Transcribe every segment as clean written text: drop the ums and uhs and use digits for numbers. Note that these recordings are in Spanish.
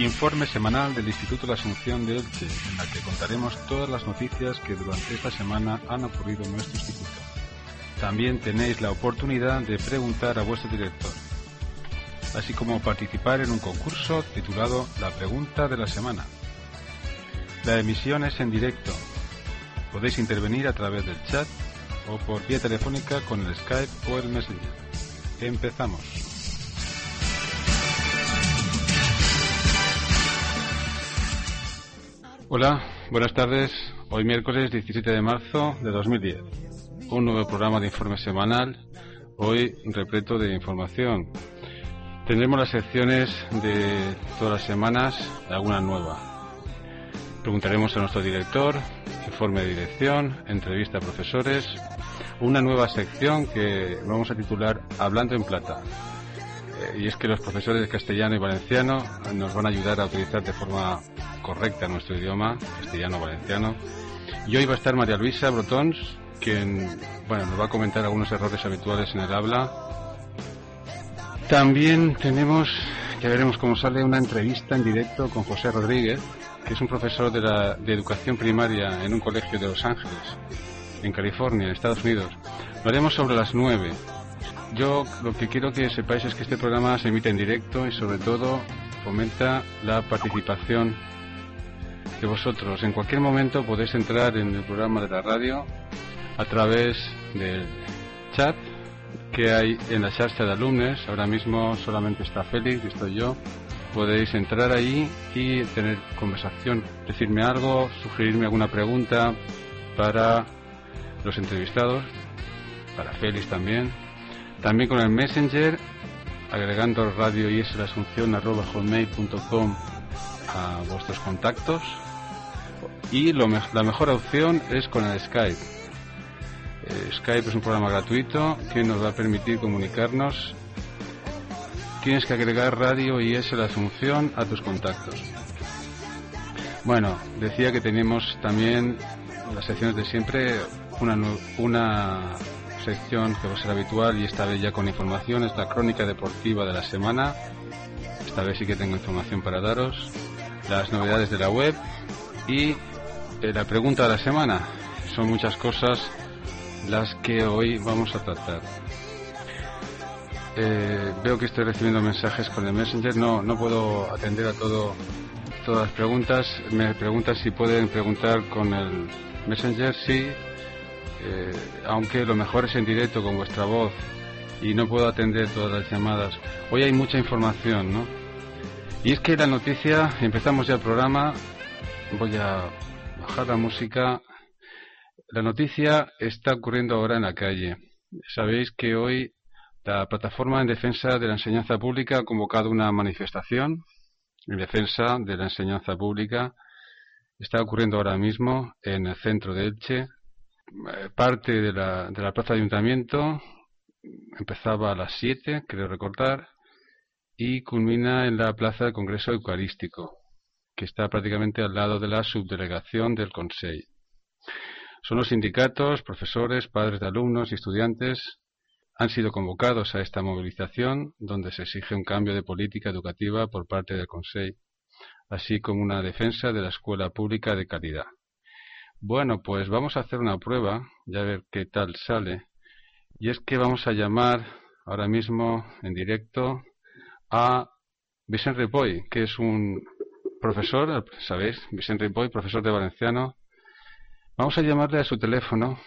Informe semanal del Instituto de la Asunción de Elche, en la que contaremos todas las noticias que durante esta semana han ocurrido en nuestro instituto. También tenéis la oportunidad de preguntar a vuestro director, así como participar en un concurso titulado La Pregunta de la Semana. La emisión es en directo. Podéis intervenir a través del chat o por vía telefónica con el Skype o el Messenger. Empezamos. Hola, buenas tardes. Hoy miércoles 17 de marzo de 2010. Un nuevo programa de informe semanal, hoy repleto de información. Tendremos las secciones de todas las semanas, alguna nueva. Preguntaremos a nuestro director, informe de dirección, entrevista a profesores, una nueva sección que vamos a titular Hablando en Plata. Y es que los profesores de castellano y valenciano nos van a ayudar a utilizar de forma correcta nuestro idioma, castellano-valenciano. Y hoy va a estar María Luisa Brotons, quien nos va a comentar algunos errores habituales en el habla. También tenemos, ya veremos cómo sale, una entrevista en directo con José Rodríguez, que es un profesor de educación primaria en un colegio de Los Ángeles, en California, en Estados Unidos. Lo haremos sobre las 9. Yo lo que quiero que sepáis es que este programa se emite en directo y sobre todo fomenta la participación de vosotros. En cualquier momento podéis entrar en el programa de la radio a través del chat que hay en la charla de alumnos. Ahora mismo solamente está Félix y estoy yo. Podéis entrar ahí y tener conversación, decirme algo, sugerirme alguna pregunta para los entrevistados, para Félix también. También con el Messenger, agregando radioislasunción@hotmail.com a vuestros contactos. Y la mejor opción es con el Skype. Skype es un programa gratuito que nos va a permitir comunicarnos. Tienes que agregar Radio IS La Asunción a tus contactos. Bueno, decía que tenemos también las secciones de siempre, una sección que va a ser habitual y esta vez ya con información, es la crónica deportiva de la semana. Esta vez sí que tengo información para daros, las novedades de la web y la pregunta de la semana. Son muchas cosas las que hoy vamos a tratar. Veo que estoy recibiendo mensajes con el Messenger. No puedo atender a todas las preguntas. Me preguntan si pueden preguntar con el Messenger. Sí, aunque lo mejor es en directo con vuestra voz y no puedo atender todas las llamadas. Hoy hay mucha información, ¿no? Y es que la noticia, empezamos ya el programa. Voy a bajar la música. La noticia está ocurriendo ahora en la calle. Sabéis que hoy la Plataforma en Defensa de la Enseñanza Pública ha convocado una manifestación en defensa de la enseñanza pública. Está ocurriendo ahora mismo en el centro de Elche. Parte de la plaza de Ayuntamiento empezaba a las 7, creo recordar, y culmina en la plaza del Congreso Eucarístico, que está prácticamente al lado de la subdelegación del Consell. Son los sindicatos, profesores, padres de alumnos y estudiantes han sido convocados a esta movilización donde se exige un cambio de política educativa por parte del Consell, así como una defensa de la escuela pública de calidad. Bueno, pues vamos a hacer una prueba, ya a ver qué tal sale, y es que vamos a llamar ahora mismo en directo a Vicent Ripoll, que es un profesor, ¿sabéis? Vicent Ripoll, profesor de valenciano. Vamos a llamarle a su teléfono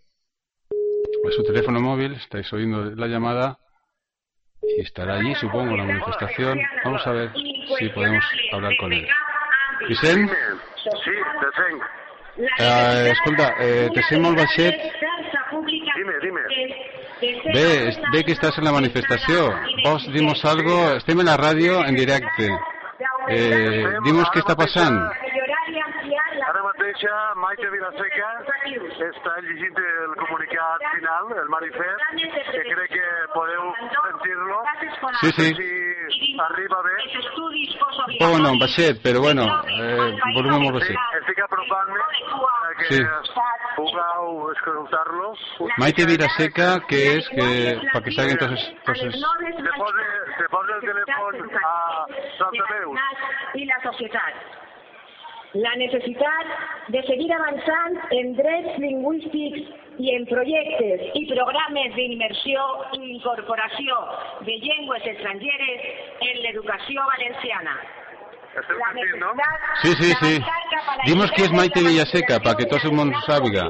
móvil, estáis oyendo la llamada y estará allí, supongo, la manifestación. Vamos a ver si podemos hablar con él. Vicent? Sí, te tengo. Escolta, te sé molt baixet. Dime. Ve que estàs en la manifestació. Vols dir-nos algo? Estem en la ràdio en directe. Dimos què està passant. Ara mateix Maite Vilaseca està llegint el comunicat final, el manifest, que crec que podeu sentir-lo. Sí. arriba bé. Bueno, baixet, però bueno, volum molt baixet. Estic apropant-me que pugueu escoltar-lo. Maite Vilaseca, que és, para que salgan entonces... Se posa el teléfono a Saltaveus. Y la sociedad. La necesidad de seguir avançant en drets lingüístics i en projectes i programes d'immersió i incorporació de llengües estrangeres en l'educació valenciana. La necesidad Sí, sí, sí. Dimos que es Maite Vilaseca, para que todo el mundo salga.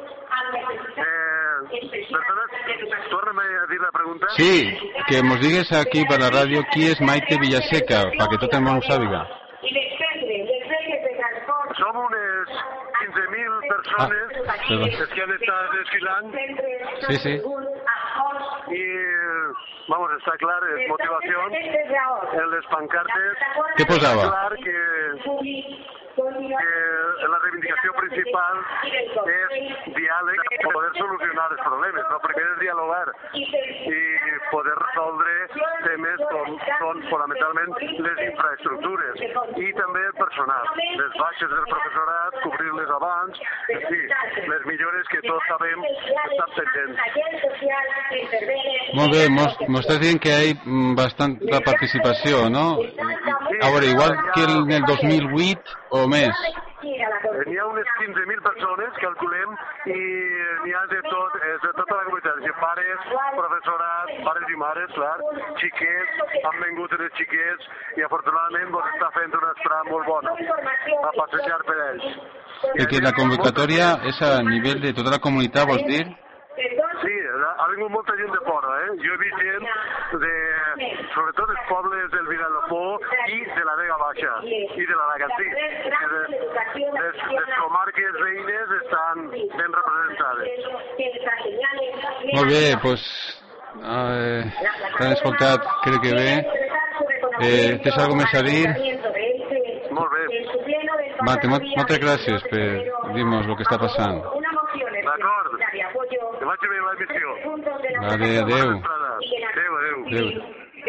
Torna-me a dir la pregunta. Sí, que nos digas aquí para la radio qui és Maite Vilaseca, para que tot el món ho sàpiga. Som unes 15.000 persones que han estat desfilant. Sí, sí. I, vamos, està clar, és motivació. En les pancartes Què posava? clar que la reivindicació principal és diàleg per poder solucionar els problemes. El primer és dialogar i poder resoldre temes com són fonamentalment les infraestructures i també el personal, les baixes del professorat, cobrir-les abans, en fi, les millores que tots sabem estan pendents. Molt bé, m'estàs dient que hi ha bastanta participació, no? A veure, igual que en el 2008 o més. N'hi ha unes 15.000 persones, calculem, i n'hi ha de tota la comunitat, pares, professorat, pares i mares, clar, xiquets, han vengut els xiquets i afortunadament doncs, està fent una esperada molt bona a passejar per ells. I que la convocatòria és a nivell de tota la comunitat, vols dir? Sí, ha vingut molta gent de fora, Jo he vist gent sobretot dels pobles del Vinalopó i de la Vega Baixa i de l'Alacantí. Les comarques veïnes estan ben representades. Molt bé, doncs t'han escoltat, crec que bé. Tens alguna més a dir? Molt bé. Moltes gràcies per dir-nos el que està passant. D'acord. Que vagi bé l'emissió. Vale, adeu. Adeu.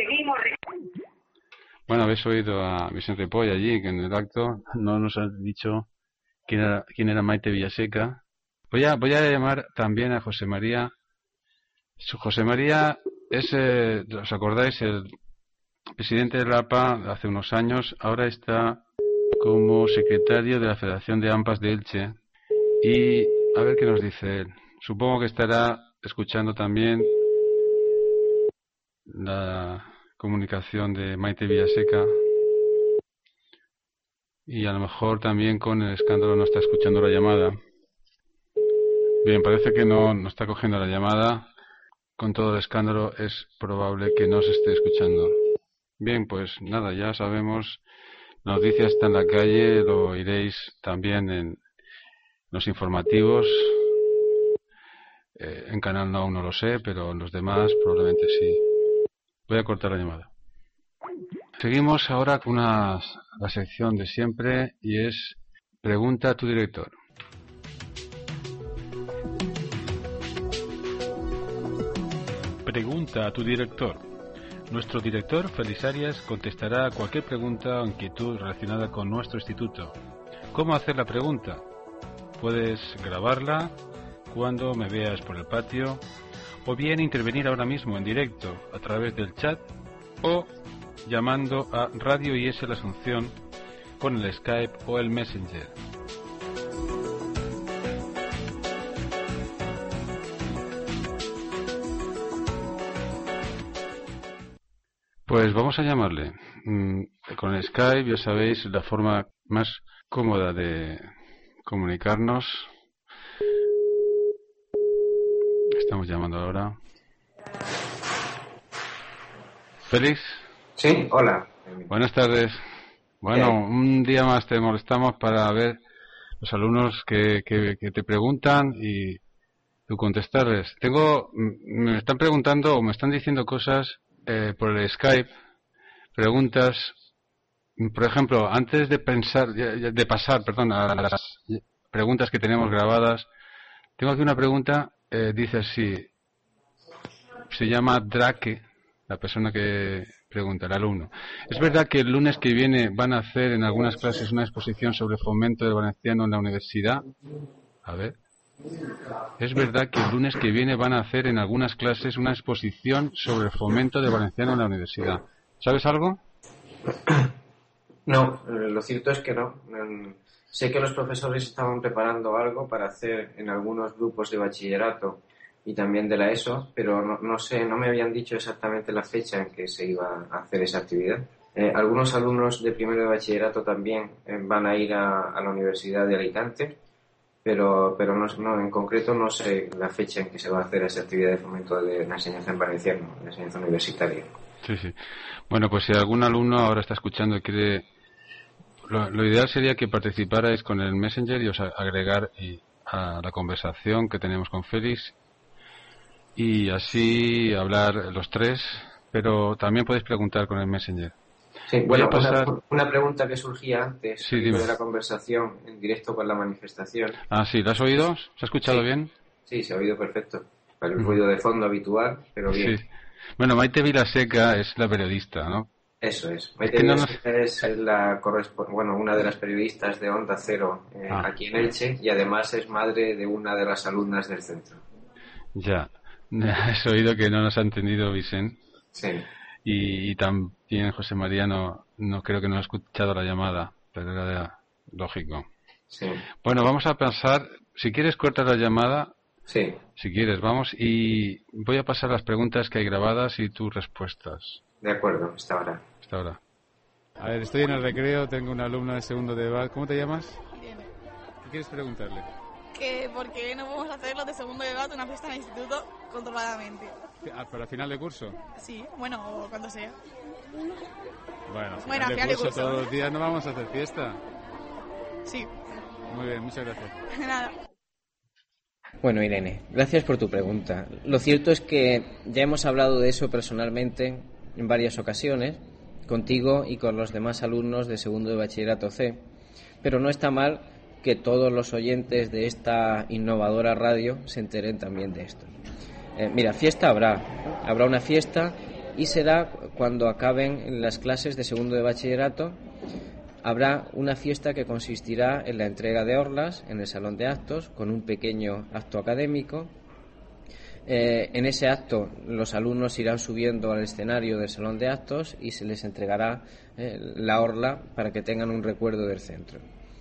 Bueno, habéis oído a Vicente Poy allí, que en el acto no nos ha dicho quién era Maite Vilaseca. Voy a llamar también a José María. José María es, ¿os acordáis? El presidente de la APA hace unos años. Ahora está como secretario de la Federación de AMPAs de Elche. Y a ver qué nos dice él. Supongo que estará escuchando también la comunicación de Maite Vilaseca y a lo mejor también con el escándalo no está escuchando la llamada. Bien, parece que no está cogiendo la llamada. Con todo el escándalo es probable que no se esté escuchando. Bien, pues nada, ya sabemos, la noticia está en la calle, lo iréis también en los informativos. En Canal No aún no lo sé, pero en los demás probablemente sí. Voy a cortar la llamada. Seguimos ahora con la sección de siempre y es Pregunta a tu director. Pregunta a tu director. Nuestro director, Félix Arias, contestará a cualquier pregunta o inquietud relacionada con nuestro instituto. ¿Cómo hacer la pregunta? Puedes grabarla cuando me veas por el patio, o bien intervenir ahora mismo en directo a través del chat o llamando a Radio IS La Asunción con el Skype o el Messenger. Pues vamos a llamarle. Con el Skype, ya sabéis, la forma más cómoda de comunicarnos. Estamos llamando ahora. ¿Félix? Sí, hola. Buenas tardes. Bueno, un día más te molestamos para ver los alumnos que te preguntan y tú contestarles. Me están preguntando o me están diciendo cosas por el Skype, preguntas. Por ejemplo, antes de pasar a las preguntas que tenemos grabadas, tengo aquí una pregunta. Dice así, se llama Drake, la persona que Pregunta el alumno. ¿Es verdad que el lunes que viene van a hacer en algunas clases una exposición sobre fomento del valenciano en la universidad? A ver. ¿Es verdad que el lunes que viene van a hacer en algunas clases una exposición sobre el fomento del valenciano en la universidad? ¿Sabes algo? No, lo cierto es que no. Sé que los profesores estaban preparando algo para hacer en algunos grupos de bachillerato y también de la ESO, pero no sé, no me habían dicho exactamente la fecha en que se iba a hacer esa actividad. Algunos alumnos de primero de bachillerato también van a ir a la Universidad de Alicante, pero no, en concreto no sé la fecha en que se va a hacer esa actividad de fomento de la enseñanza en valenciano, la enseñanza universitaria. Sí. Bueno, pues si algún alumno ahora está escuchando y quiere... Lo ideal sería que participarais con el Messenger y os agregar a la conversación que tenemos con Félix y así hablar los tres, pero también podéis preguntar con el Messenger. Sí, bueno, una pregunta que surgía antes de la conversación en directo con la manifestación. Ah, sí, ¿la has oído? ¿Se ha escuchado bien? Sí, se ha oído perfecto. El ruido de fondo habitual, pero bien. Sí. Bueno, Maite Vilaseca es la periodista, ¿no? Eso es. Maite Vilaseca es una de las periodistas de Onda Cero aquí en Elche y además es madre de una de las alumnas del centro. Ya. Has oído que no nos ha entendido Vicente. Sí. Y también José María no creo que no ha escuchado la llamada, pero era lógico. Sí. Bueno, vamos a pasar, si quieres cortar la llamada. Sí. Si quieres, vamos, y voy a pasar las preguntas que hay grabadas y tus respuestas. De acuerdo, hasta ahora. A ver, estoy en el recreo, tengo una alumna de segundo de BAT. ¿Cómo te llamas? Irene. ¿Qué quieres preguntarle? Que por qué no podemos hacer los de segundo de BAT una fiesta en el instituto controladamente. ¿Para final de curso? Sí, bueno, o cuando sea. Bueno, a final de curso todos los días no vamos a hacer fiesta. Sí. Muy bien, muchas gracias. Nada. Bueno, Irene, gracias por tu pregunta. Lo cierto es que ya hemos hablado de eso personalmente en varias ocasiones, contigo y con los demás alumnos de segundo de bachillerato C, pero no está mal que todos los oyentes de esta innovadora radio se enteren también de esto. Mira, fiesta habrá una fiesta y será cuando acaben las clases de segundo de bachillerato. Habrá una fiesta que consistirá en la entrega de orlas en el salón de actos con un pequeño acto académico. En ese acto los alumnos irán subiendo al escenario del salón de actos y se les entregará la orla para que tengan un recuerdo del centro.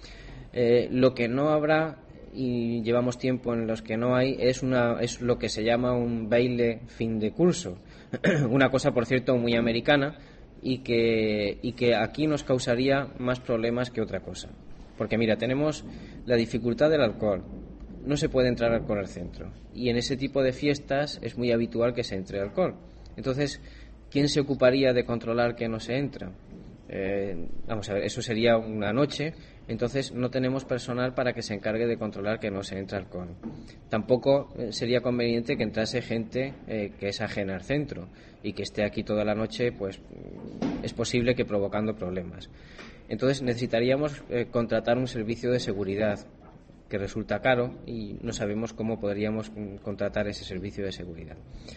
Lo que no habrá, y llevamos tiempo en los que no hay, es lo que se llama un baile fin de curso. Una cosa, por cierto, muy americana y que aquí nos causaría más problemas que otra cosa. Porque mira, tenemos la dificultad del alcohol. No se puede entrar alcohol al centro. Y en ese tipo de fiestas es muy habitual que se entre alcohol. Entonces, ¿quién se ocuparía de controlar que no se entra? Vamos a ver, eso sería una noche. Entonces no tenemos personal para que se encargue de controlar que no se entra alcohol. Tampoco sería conveniente que entrase gente que es ajena al centro y que esté aquí toda la noche, pues es posible que provocando problemas. Entonces necesitaríamos contratar un servicio de seguridad que resulta caro y no sabemos cómo podríamos contratar ese servicio de seguridad.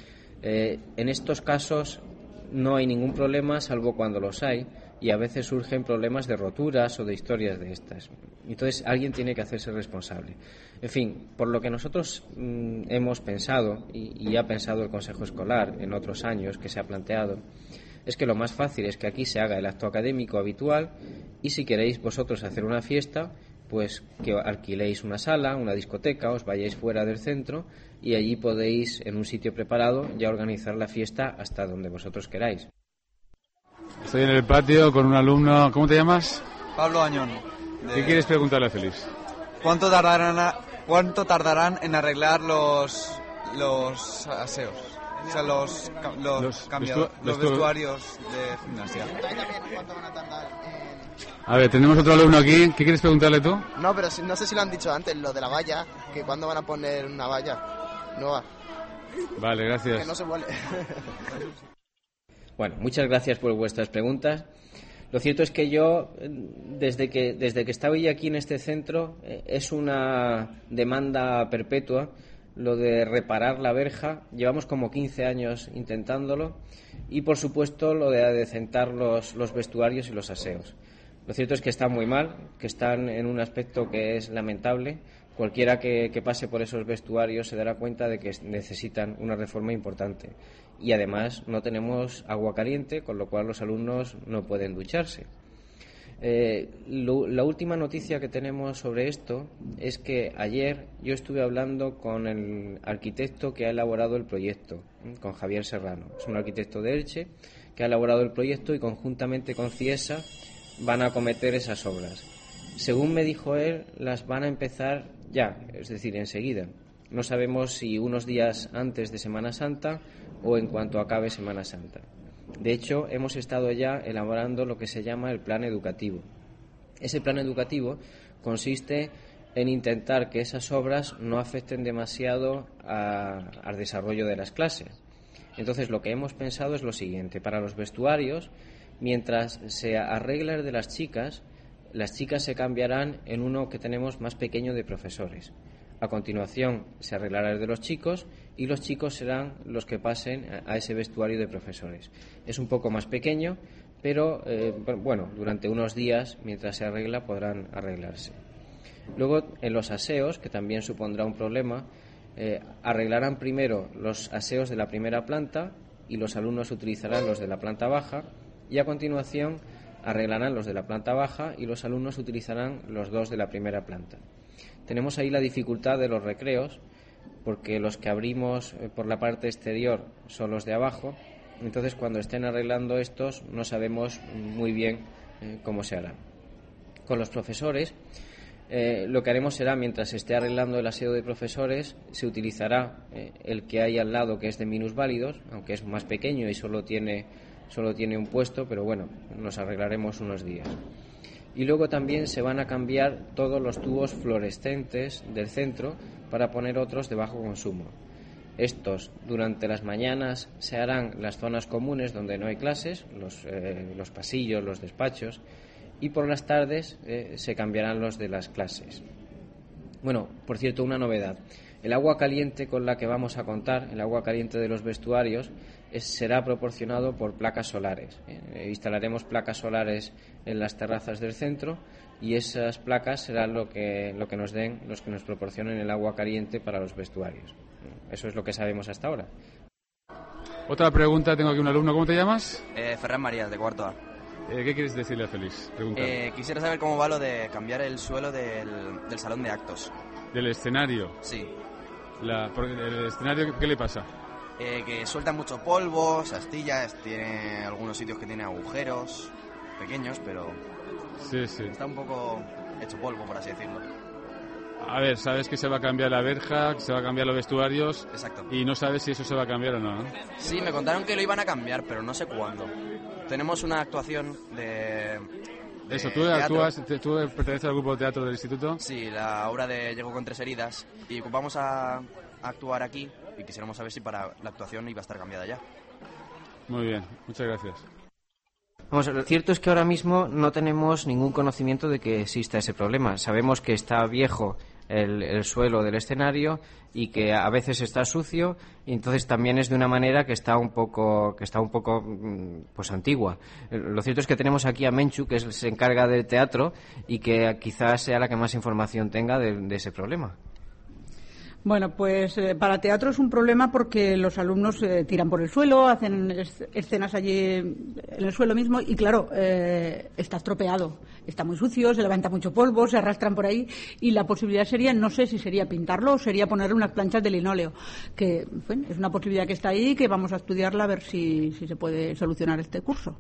En estos casos no hay ningún problema, salvo cuando los hay, y a veces surgen problemas de roturas o de historias de estas. Entonces alguien tiene que hacerse responsable. En fin, por lo que nosotros hemos pensado, y ha pensado el Consejo Escolar en otros años que se ha planteado, es que lo más fácil es que aquí se haga el acto académico habitual y si queréis vosotros hacer una fiesta, pues que alquiléis una sala, una discoteca, os vayáis fuera del centro y allí podéis, en un sitio preparado, ya organizar la fiesta hasta donde vosotros queráis. Estoy en el patio con un alumno. ¿Cómo te llamas? Pablo Añón. ¿Qué quieres preguntarle a Félix? ¿Cuánto tardarán en arreglar los aseos? O sea, los vestuarios de gimnasia. ¿Cuánto van a tardar A ver, tenemos otro alumno aquí. ¿Qué quieres preguntarle tú? No, pero no sé si lo han dicho antes, lo de la valla, que cuándo van a poner una valla nueva. Vale, gracias. Que no se vuelve. Bueno, muchas gracias por vuestras preguntas. Lo cierto es que yo, desde que estaba aquí en este centro, es una demanda perpetua lo de reparar la verja, llevamos como 15 años intentándolo, y por supuesto lo de adecentar los vestuarios y los aseos. Lo cierto es que están muy mal, que están en un aspecto que es lamentable. Cualquiera que pase por esos vestuarios se dará cuenta de que necesitan una reforma importante. Y además no tenemos agua caliente, con lo cual los alumnos no pueden ducharse. La última noticia que tenemos sobre esto es que ayer yo estuve hablando con el arquitecto que ha elaborado el proyecto, con Javier Serrano. Es un arquitecto de Elche que ha elaborado el proyecto y conjuntamente con Ciesa van a acometer esas obras. Según me dijo él, las van a empezar ya, es decir, enseguida. No sabemos si unos días antes de Semana Santa o en cuanto acabe Semana Santa. De hecho, hemos estado ya elaborando lo que se llama el plan educativo. Ese plan educativo consiste en intentar que esas obras no afecten demasiado al desarrollo de las clases. Entonces, lo que hemos pensado es lo siguiente. Para los vestuarios, mientras se arregla el de las chicas se cambiarán en uno que tenemos más pequeño de profesores. A continuación se arreglará el de los chicos y los chicos serán los que pasen a ese vestuario de profesores. Es un poco más pequeño, pero durante unos días, mientras se arregla, podrán arreglarse. Luego, en los aseos, que también supondrá un problema, arreglarán primero los aseos de la primera planta y los alumnos utilizarán los de la planta baja, y a continuación arreglarán los de la planta baja y los alumnos utilizarán los dos de la primera planta. Tenemos ahí la dificultad de los recreos, porque los que abrimos por la parte exterior son los de abajo. Entonces, cuando estén arreglando estos, no sabemos muy bien cómo se hará. Con los profesores, lo que haremos será, mientras se esté arreglando el aseo de profesores, se utilizará el que hay al lado, que es de minusválidos, aunque es más pequeño y solo tiene un puesto, pero bueno, nos arreglaremos unos días. Y luego también se van a cambiar todos los tubos fluorescentes del centro para poner otros de bajo consumo. Estos, durante las mañanas, se harán las zonas comunes donde no hay clases, los pasillos, los despachos, y por las tardes se cambiarán los de las clases. Bueno, por cierto, una novedad. El agua caliente con la que vamos a contar, el agua caliente de los vestuarios, será proporcionado por placas solares. Instalaremos placas solares en las terrazas del centro y esas placas serán lo que nos proporcionen el agua caliente para los vestuarios. Eso es lo que sabemos hasta ahora. Otra pregunta, tengo aquí un alumno. ¿Cómo te llamas? Ferran Marías, de cuarto A. ¿Qué quieres decirle a Félix? Quisiera saber cómo va lo de cambiar el suelo del salón de actos. ¿Del escenario? Sí. ¿El escenario qué le pasa? Que suelta mucho polvo, se astilla, tiene algunos sitios que tiene agujeros pequeños, pero sí. Está un poco hecho polvo, por así decirlo. A ver, sabes que se va a cambiar la verja, que se va a cambiar los vestuarios. Exacto. Y no sabes si eso se va a cambiar o no, ¿no? Sí, me contaron que lo iban a cambiar, pero no sé cuándo. Tenemos una actuación de eso, ¿tú perteneces al grupo de teatro del instituto? Sí, la obra de Llego con 3 heridas, y vamos a actuar aquí y quisiéramos saber si para la actuación iba a estar cambiada ya. Muy bien, muchas gracias. Vamos, lo cierto es que ahora mismo no tenemos ningún conocimiento de que exista ese problema. Sabemos que está viejo el suelo del escenario y que a veces está sucio, y entonces también es de una manera que está un poco pues antigua. Lo cierto es que tenemos aquí a Menchu, que se encarga del teatro y que quizás sea la que más información tenga de ese problema. Bueno, pues para teatro es un problema porque los alumnos tiran por el suelo, hacen escenas allí en el suelo mismo y claro, está estropeado, está muy sucio, se levanta mucho polvo, se arrastran por ahí y la posibilidad sería, no sé si sería pintarlo o sería poner unas planchas de linóleo, que bueno, es una posibilidad que está ahí y que vamos a estudiarla a ver si se puede solucionar este curso.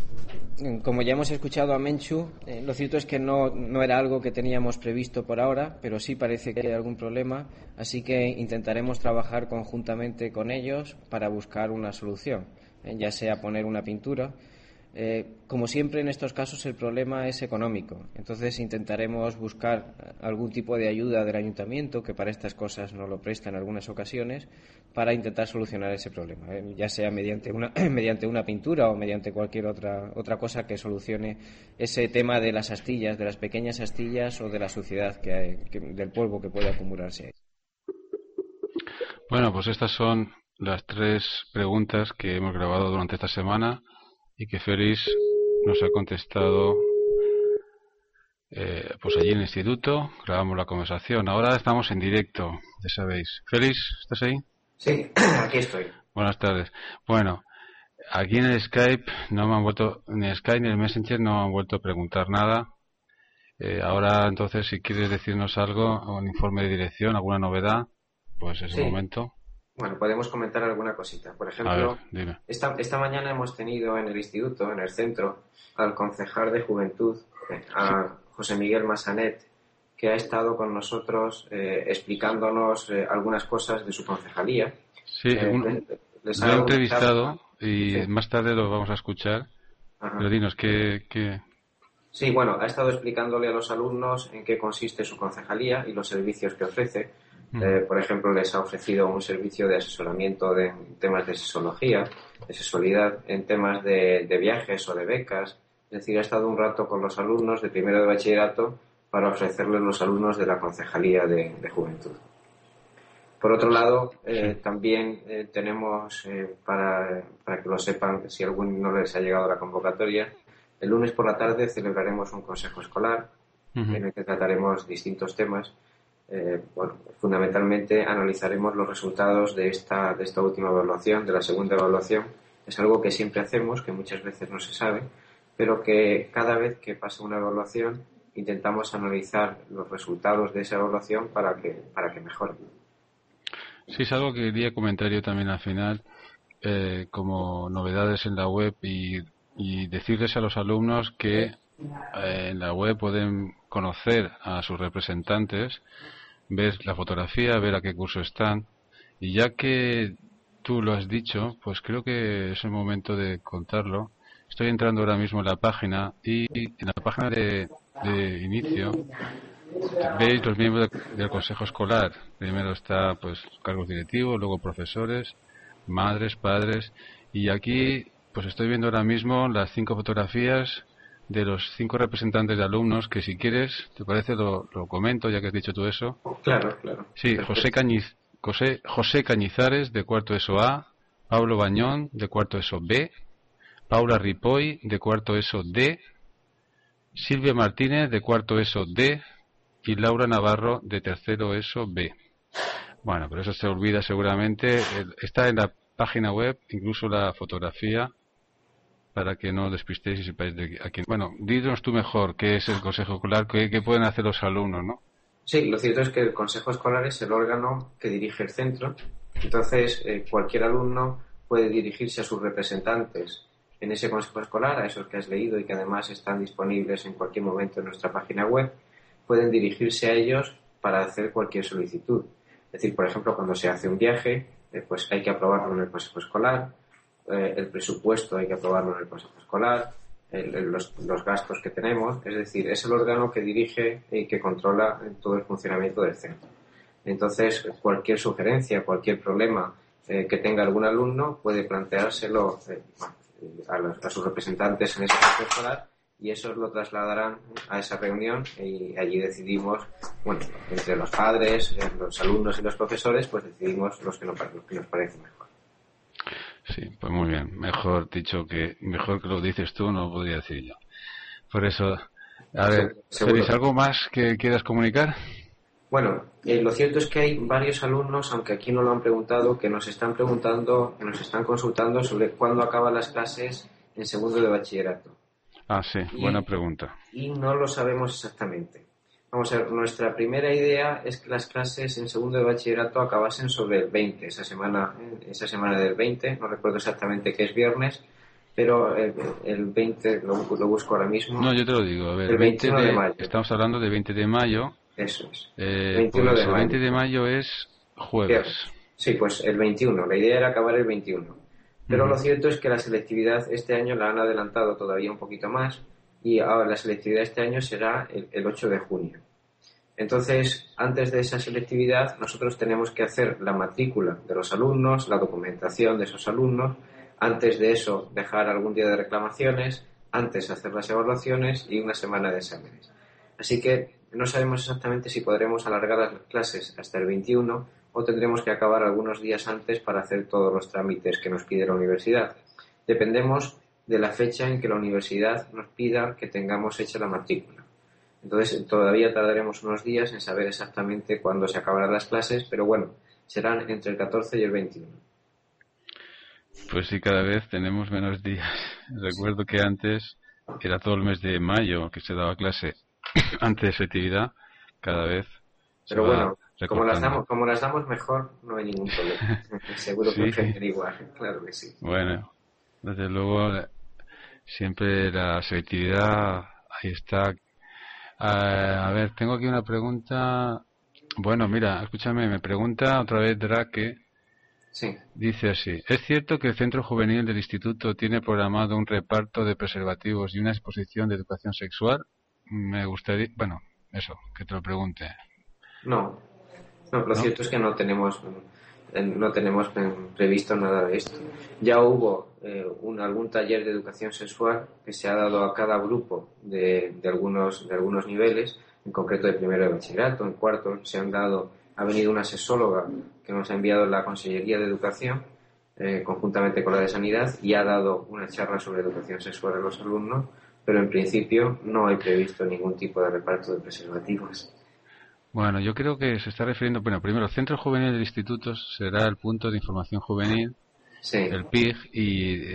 Como ya hemos escuchado a Menchu, lo cierto es que no era algo que teníamos previsto por ahora, pero sí parece que hay algún problema, así que intentaremos trabajar conjuntamente con ellos para buscar una solución, ya sea poner una pintura. Como siempre en estos casos el problema es económico, entonces intentaremos buscar algún tipo de ayuda del ayuntamiento, que para estas cosas nos lo presta en algunas ocasiones, para intentar solucionar ese problema, ya sea mediante una pintura o mediante cualquier otra cosa que solucione ese tema de las astillas, de las pequeñas astillas o de la suciedad del polvo que puede acumularse ahí. Bueno, pues estas son las 3 preguntas que hemos grabado durante esta semana y que Félix nos ha contestado pues allí en el instituto. Grabamos la conversación. Ahora estamos en directo, ya sabéis. Félix, ¿estás ahí? Sí, aquí estoy. Buenas tardes. Bueno, aquí en el Skype no me han vuelto, ni el Skype ni el Messenger no me han vuelto a preguntar nada. Ahora entonces, si quieres decirnos algo, un informe de dirección, alguna novedad, pues es el momento. Bueno, podemos comentar alguna cosita. Por ejemplo, esta mañana hemos tenido en el instituto, en el centro, al concejal de Juventud, a José Miguel Massanet, que ha estado con nosotros explicándonos algunas cosas de su concejalía. Sí, lo he entrevistado y más tarde lo vamos a escuchar. Ajá. Pero dinos, ¿qué...? Sí, bueno, ha estado explicándole a los alumnos en qué consiste su concejalía y los servicios que ofrece. Por ejemplo, les ha ofrecido un servicio de asesoramiento de temas de sexología, de sexualidad, en temas de viajes o de becas. Es decir, ha estado un rato con los alumnos de primero de bachillerato para ofrecerles los alumnos de la Concejalía de Juventud. Por otro lado, también tenemos, para que lo sepan, si a alguno no les ha llegado la convocatoria, el lunes por la tarde celebraremos un consejo escolar en el que trataremos distintos temas. Fundamentalmente analizaremos los resultados de esta última evaluación, de la segunda evaluación. Es algo que siempre hacemos, que muchas veces no se sabe, pero que cada vez que pasa una evaluación intentamos analizar los resultados de esa evaluación para que mejoren. Sí, es algo que quería comentar yo también al final, como novedades en la web y decirles a los alumnos que en la web pueden conocer a sus representantes, ver la fotografía, ver a qué curso están, y ya que tú lo has dicho, pues creo que es el momento de contarlo. Estoy entrando ahora mismo en la página y en la página de inicio veis los miembros del consejo escolar. Primero está pues cargos directivos, luego profesores, madres, padres, y aquí pues estoy viendo ahora mismo las 5 fotografías de los 5 representantes de alumnos, que si quieres, ¿te parece? Lo comento, ya que has dicho tú eso. Claro, claro. Sí, José Cañizares, de cuarto ESO A, Pablo Bañón, de cuarto ESO B, Paula Ripoll, de cuarto ESO D, Silvia Martínez, de cuarto ESO D, y Laura Navarro, de tercero ESO B. Bueno, pero eso se olvida seguramente. Está en la página web, incluso la fotografía, para que no despistéis y sepáis de a quién. Bueno, dinos tú mejor qué es el consejo escolar, qué pueden hacer los alumnos, ¿no? Sí, lo cierto es que el consejo escolar es el órgano que dirige el centro. Entonces, cualquier alumno puede dirigirse a sus representantes en ese consejo escolar, a esos que has leído y que además están disponibles en cualquier momento en nuestra página web. Pueden dirigirse a ellos para hacer cualquier solicitud. Es decir, por ejemplo, cuando se hace un viaje, pues hay que aprobarlo en el consejo escolar. El presupuesto hay que aprobarlo en el consejo escolar, los gastos que tenemos, es decir, es el órgano que dirige y que controla todo el funcionamiento del centro. Entonces, cualquier sugerencia, cualquier problema que tenga algún alumno puede planteárselo a sus representantes en ese consejo escolar y esos lo trasladarán a esa reunión y allí decidimos, bueno, entre los padres, los alumnos y los profesores, pues decidimos los que nos parece mejor. Sí, pues muy bien. Mejor que lo dices tú, no lo podría decir yo. Por eso, a ver, ¿tenéis algo más que quieras comunicar? Bueno, lo cierto es que hay varios alumnos, aunque aquí no lo han preguntado, que nos están preguntando, que nos están consultando sobre cuándo acaban las clases en segundo de bachillerato. Ah, sí, buena pregunta. Y no lo sabemos exactamente. Vamos a ver, nuestra primera idea es que las clases en segundo de bachillerato acabasen sobre el 20, esa semana del 20, no recuerdo exactamente qué es viernes, pero el 20 lo busco ahora mismo. No, yo te lo digo, a ver, el 21 de mayo. Estamos hablando de 20 de mayo. Eso es. 21 pues de mayo. El 20 de mayo es jueves. Sí, pues el 21, la idea era acabar el 21. Pero lo cierto es que la selectividad este año la han adelantado todavía un poquito más y ahora la selectividad este año será el 8 de junio. Entonces, antes de esa selectividad, nosotros tenemos que hacer la matrícula de los alumnos, la documentación de esos alumnos, antes de eso dejar algún día de reclamaciones, antes hacer las evaluaciones y una semana de exámenes. Así que no sabemos exactamente si podremos alargar las clases hasta el 21 o tendremos que acabar algunos días antes para hacer todos los trámites que nos pide la universidad. Dependemos de la fecha en que la universidad nos pida que tengamos hecha la matrícula. Entonces todavía tardaremos unos días en saber exactamente cuándo se acabarán las clases, pero bueno, serán entre el 14 y el 21. Pues sí, cada vez tenemos menos días. Recuerdo que antes era todo el mes de mayo que se daba clase antes de festividad, cada vez. Pero bueno, como las damos mejor, no hay ningún problema. Seguro que prefieren igual, claro que sí. Bueno, desde luego, siempre la selectividad, ahí está. A ver, tengo aquí una pregunta. Bueno, mira, escúchame, me pregunta otra vez Drake. Sí. Dice así: ¿es cierto que el Centro Juvenil del Instituto tiene programado un reparto de preservativos y una exposición de educación sexual? Me gustaría, bueno, eso, que te lo pregunte. No, lo cierto es que no tenemos previsto nada de esto. Ya hubo algún taller de educación sexual que se ha dado a cada grupo de algunos niveles, en concreto de primero de bachillerato, en cuarto ha venido una sexóloga que nos ha enviado la Consellería de Educación conjuntamente con la de Sanidad y ha dado una charla sobre educación sexual a los alumnos, pero en principio no hay previsto ningún tipo de reparto de preservativos. Bueno, yo creo que se está refiriendo, bueno, primero, el Centro Juvenil del Instituto será el punto de información juvenil, el PIG, y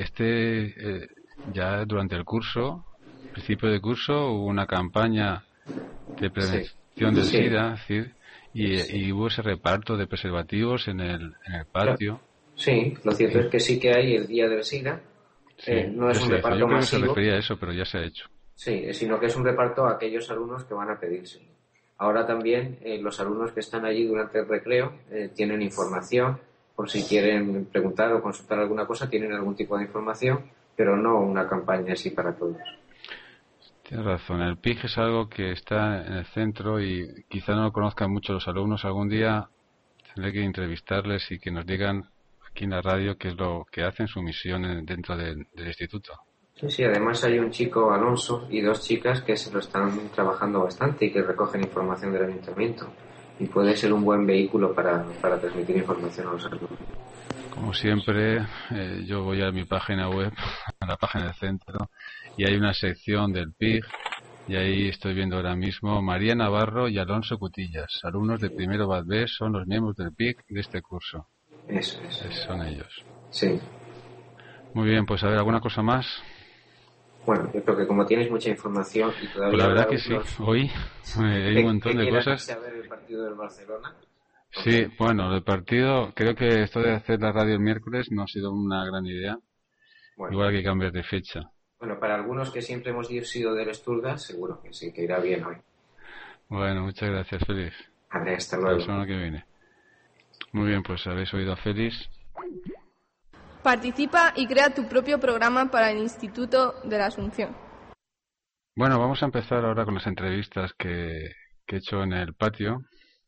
ya durante el curso, principio de curso, hubo una campaña de prevención del SIDA, es decir, y hubo ese reparto de preservativos en el patio. Sí, lo cierto es que sí que hay el día del SIDA, no es un reparto yo creo masivo. Que se refería a eso, pero ya se ha hecho. Sí, sino que es un reparto a aquellos alumnos que van a pedírselo. Ahora también los alumnos que están allí durante el recreo tienen información, por si quieren preguntar o consultar alguna cosa, tienen algún tipo de información, pero no una campaña así para todos. Tienes razón, el PIG es algo que está en el centro y quizá no lo conozcan mucho los alumnos. Algún día tendré que entrevistarles y que nos digan aquí en la radio qué es lo que hacen, su misión dentro del instituto. Sí, además hay un chico, Alonso, y dos chicas que se lo están trabajando bastante y que recogen información del ayuntamiento. Y puede ser un buen vehículo para transmitir información a los alumnos. Como siempre, yo voy a mi página web, a la página del centro, y hay una sección del PIG, y ahí estoy viendo ahora mismo María Navarro y Alonso Cutillas, alumnos de primero B, son los miembros del PIG de este curso. Eso es. Son ellos. Sí. Muy bien, pues a ver, ¿alguna cosa más? Bueno, yo creo que como tienes mucha información y todavía... Pues la verdad que sí, hoy hay un montón de cosas. Saber el partido del Barcelona? Sí, bueno, el partido, creo que esto de hacer la radio el miércoles no ha sido una gran idea. Bueno, igual que cambiar de fecha. Bueno, para algunos que siempre hemos sido del Esturgas, seguro que sí, que irá bien hoy. Bueno, muchas gracias, Félix. Vale, hasta luego. La semana que viene. Muy bien, pues habéis oído a Félix. Participa y crea tu propio programa para el Instituto de la Asunción. Bueno, vamos a empezar ahora con las entrevistas que he hecho en el patio.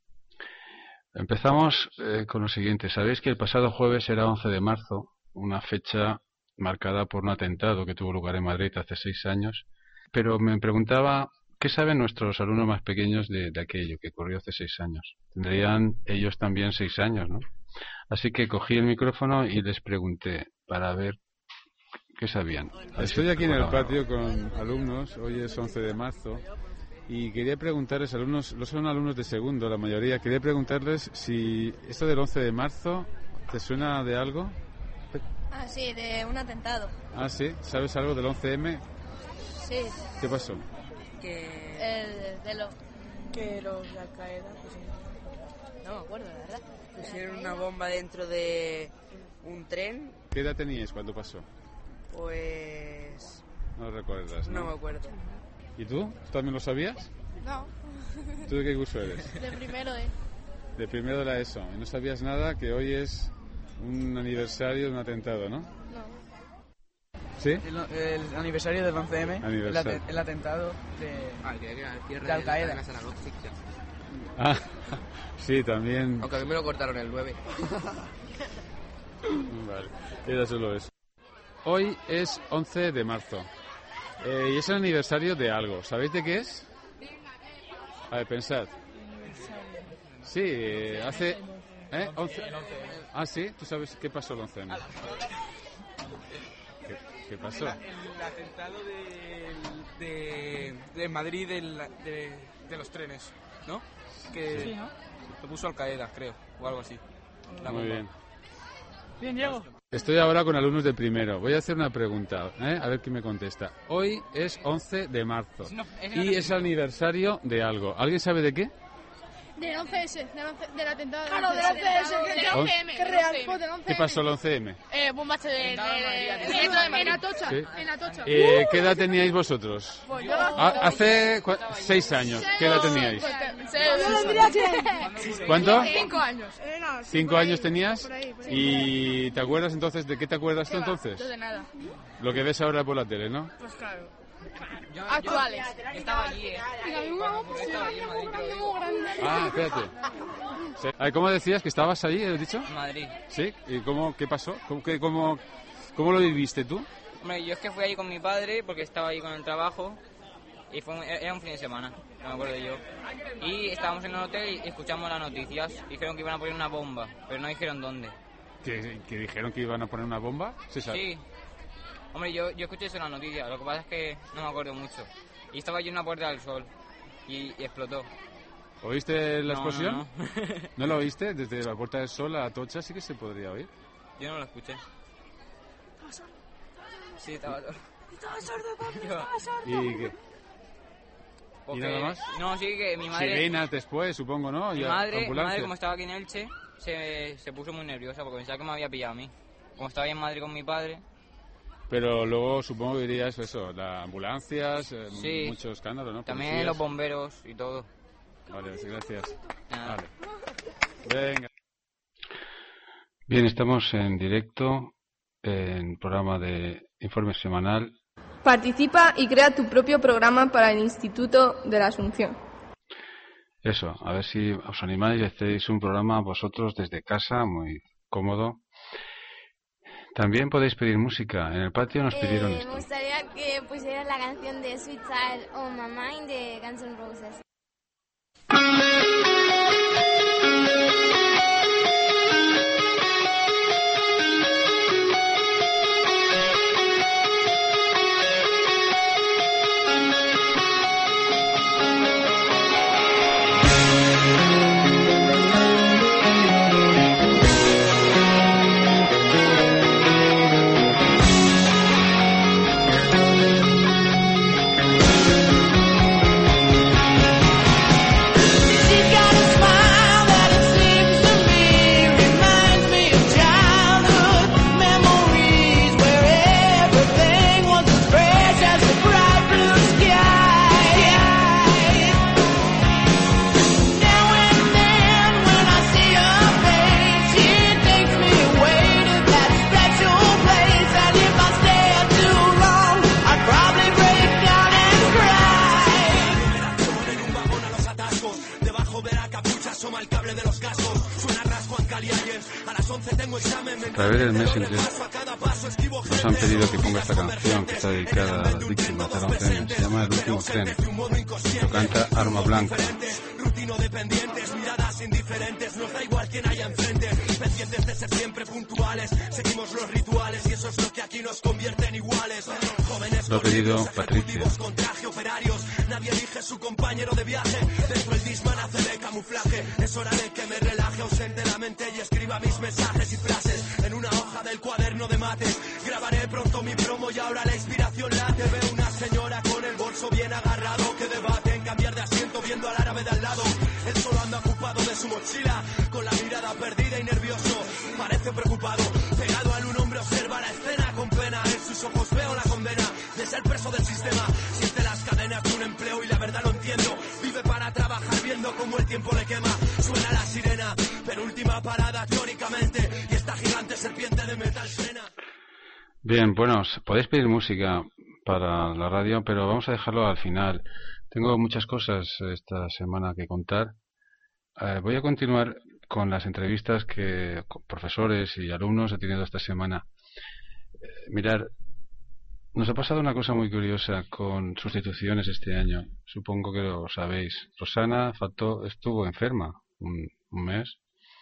Empezamos con lo siguiente. Sabéis que el pasado jueves era 11 de marzo, una fecha marcada por un atentado que tuvo lugar en Madrid hace 6 años. Pero me preguntaba, ¿qué saben nuestros alumnos más pequeños de aquello que ocurrió hace 6 años? Tendrían ellos también 6 años, ¿no? Así que cogí el micrófono y les pregunté para ver qué sabían. Estoy aquí en el patio con alumnos, hoy es 11 de marzo, y quería preguntarles, alumnos, los son alumnos de segundo, la mayoría, quería preguntarles si esto del 11 de marzo, ¿te suena de algo? Ah, sí, de un atentado. Ah, sí, ¿sabes algo del 11M? Sí. ¿Qué pasó? Que los de Al Qaeda, pues no me acuerdo, la verdad. Pusieron una bomba dentro de un tren. ¿Qué edad tenías cuando pasó? Pues... No recuerdas, ¿no? No me acuerdo. ¿Y tú? ¿Tú también lo sabías? No. ¿Tú de qué curso eres? De primero de... De primero de la ESO. ¿Y no sabías nada que hoy es un aniversario de un atentado, no? No. ¿Sí? El aniversario del 11M, el atentado de Al Qaeda. Ah, sí, también. Aunque a mí me lo cortaron el 9. Vale, era solo eso. Hoy es 11 de marzo y es el aniversario de algo. ¿Sabéis de qué es? A ver, pensad. Sí, ¿11? Ah, sí, ¿tú sabes qué pasó el 11M? ¿Qué pasó? El atentado de Madrid de los trenes, ¿no? Que sí, ¿no? Lo puso Al Qaeda, creo, o algo así. Muy bien. Bien, Diego. Estoy ahora con alumnos de primero. Voy a hacer una pregunta, a ver quién me contesta. Hoy es 11 de marzo y es aniversario de algo. ¿Alguien sabe de qué? Del 11S, del atentado del 11S. Del 11M. ¿Qué real? Del 11M. ¿Qué pasó el 11M? Bombazo en Atocha. En Atocha. ¿Qué edad teníais vosotros? Pues yo... Hace 6 años. ¿Qué edad teníais? ¿Cuánto? 5 años. 5 años tenías. ¿Y te acuerdas entonces? ¿De qué te acuerdas tú entonces? Yo de nada. Lo que ves ahora por la tele, ¿no? Pues claro. Actuales. Yo estaba allí, espérate. ¿Cómo decías que estabas allí, has dicho? En Madrid. ¿Sí? ¿Y qué pasó? ¿Cómo lo viviste tú? Hombre, yo es que fui allí con mi padre porque estaba allí con el trabajo y era un fin de semana, no me acuerdo yo. Y estábamos en el hotel y escuchamos las noticias. Dijeron que iban a poner una bomba, pero no dijeron dónde. ¿Que dijeron que iban a poner una bomba? Sí. Hombre, yo escuché eso en la noticia, lo que pasa es que no me acuerdo mucho. Y estaba allí en una Puerta del Sol y explotó. ¿Oíste la explosión? No. ¿No lo oíste? Desde la Puerta del Sol a Atocha sí que se podría oír. Yo no lo escuché. ¿Estaba sordo? Sí, estaba sordo. Estaba sordo, papi, estaba sordo. ¿Y qué? ¿Y nada más? No, sí, que mi madre... Sirenas después, supongo, ¿no? Mi madre, como estaba aquí en Elche, se puso muy nerviosa porque pensaba que me había pillado a mí. Como estaba ahí en Madrid con mi padre... Pero luego supongo que dirías eso, las ambulancias, sí, mucho escándalo, ¿no? También policías. Los bomberos y todo. Vale, gracias. Vale. Venga. Bien, estamos en directo en programa de informe semanal. Participa y crea tu propio programa para el Instituto de la Asunción. Eso, a ver si os animáis y hacéis un programa vosotros desde casa, muy cómodo. También podéis pedir música. En el patio nos pidieron esto. Me gustaría que pusieras la canción de Sweet Child on My Mind de Guns N' Roses. A través del Messenger nos han pedido que ponga esta canción que está dedicada a las víctimas del 11M. Se llama El último tren. Lo canta Arma Blanca. Rutino dependientes, miradas indiferentes, nos da igual quien haya enfrente, pendientes de ser siempre puntuales, seguimos los rituales y eso es lo que aquí nos convierte en iguales. Jóvenes lo ha pedido Patricia. Con traje operarios, nadie elige su compañero de viaje, dentro el Disman hace de camuflaje, es hora de que me relaje, ausente la mente y escriba mis mensajes y frases en una hoja del cuaderno de mates, grabaré pronto mi promo y ahora la inspiración late, veo una señora con el bolso bien agarrado que debate en cambiar de asiento viendo al árabe de al lado, él solo anda ocupado de su mochila, con la mirada perdida y nervioso, parece preocupado, pegado al un hombre observa la escena con pena, en sus ojos veo la condena de ser preso del sistema, siente las cadenas de un empleo y la verdad lo entiendo, vive para trabajar viendo cómo el tiempo le quema, suena la sirena, penúltima parada teóricamente, y esta gigante serpiente de metal suena. Bien, bueno, podéis pedir música para la radio, pero vamos a dejarlo al final. Tengo muchas cosas esta semana que contar. Voy a continuar con las entrevistas que profesores y alumnos he tenido esta semana. Mirad, nos ha pasado una cosa muy curiosa con sustituciones este año. Supongo que lo sabéis. Rosana estuvo enferma un mes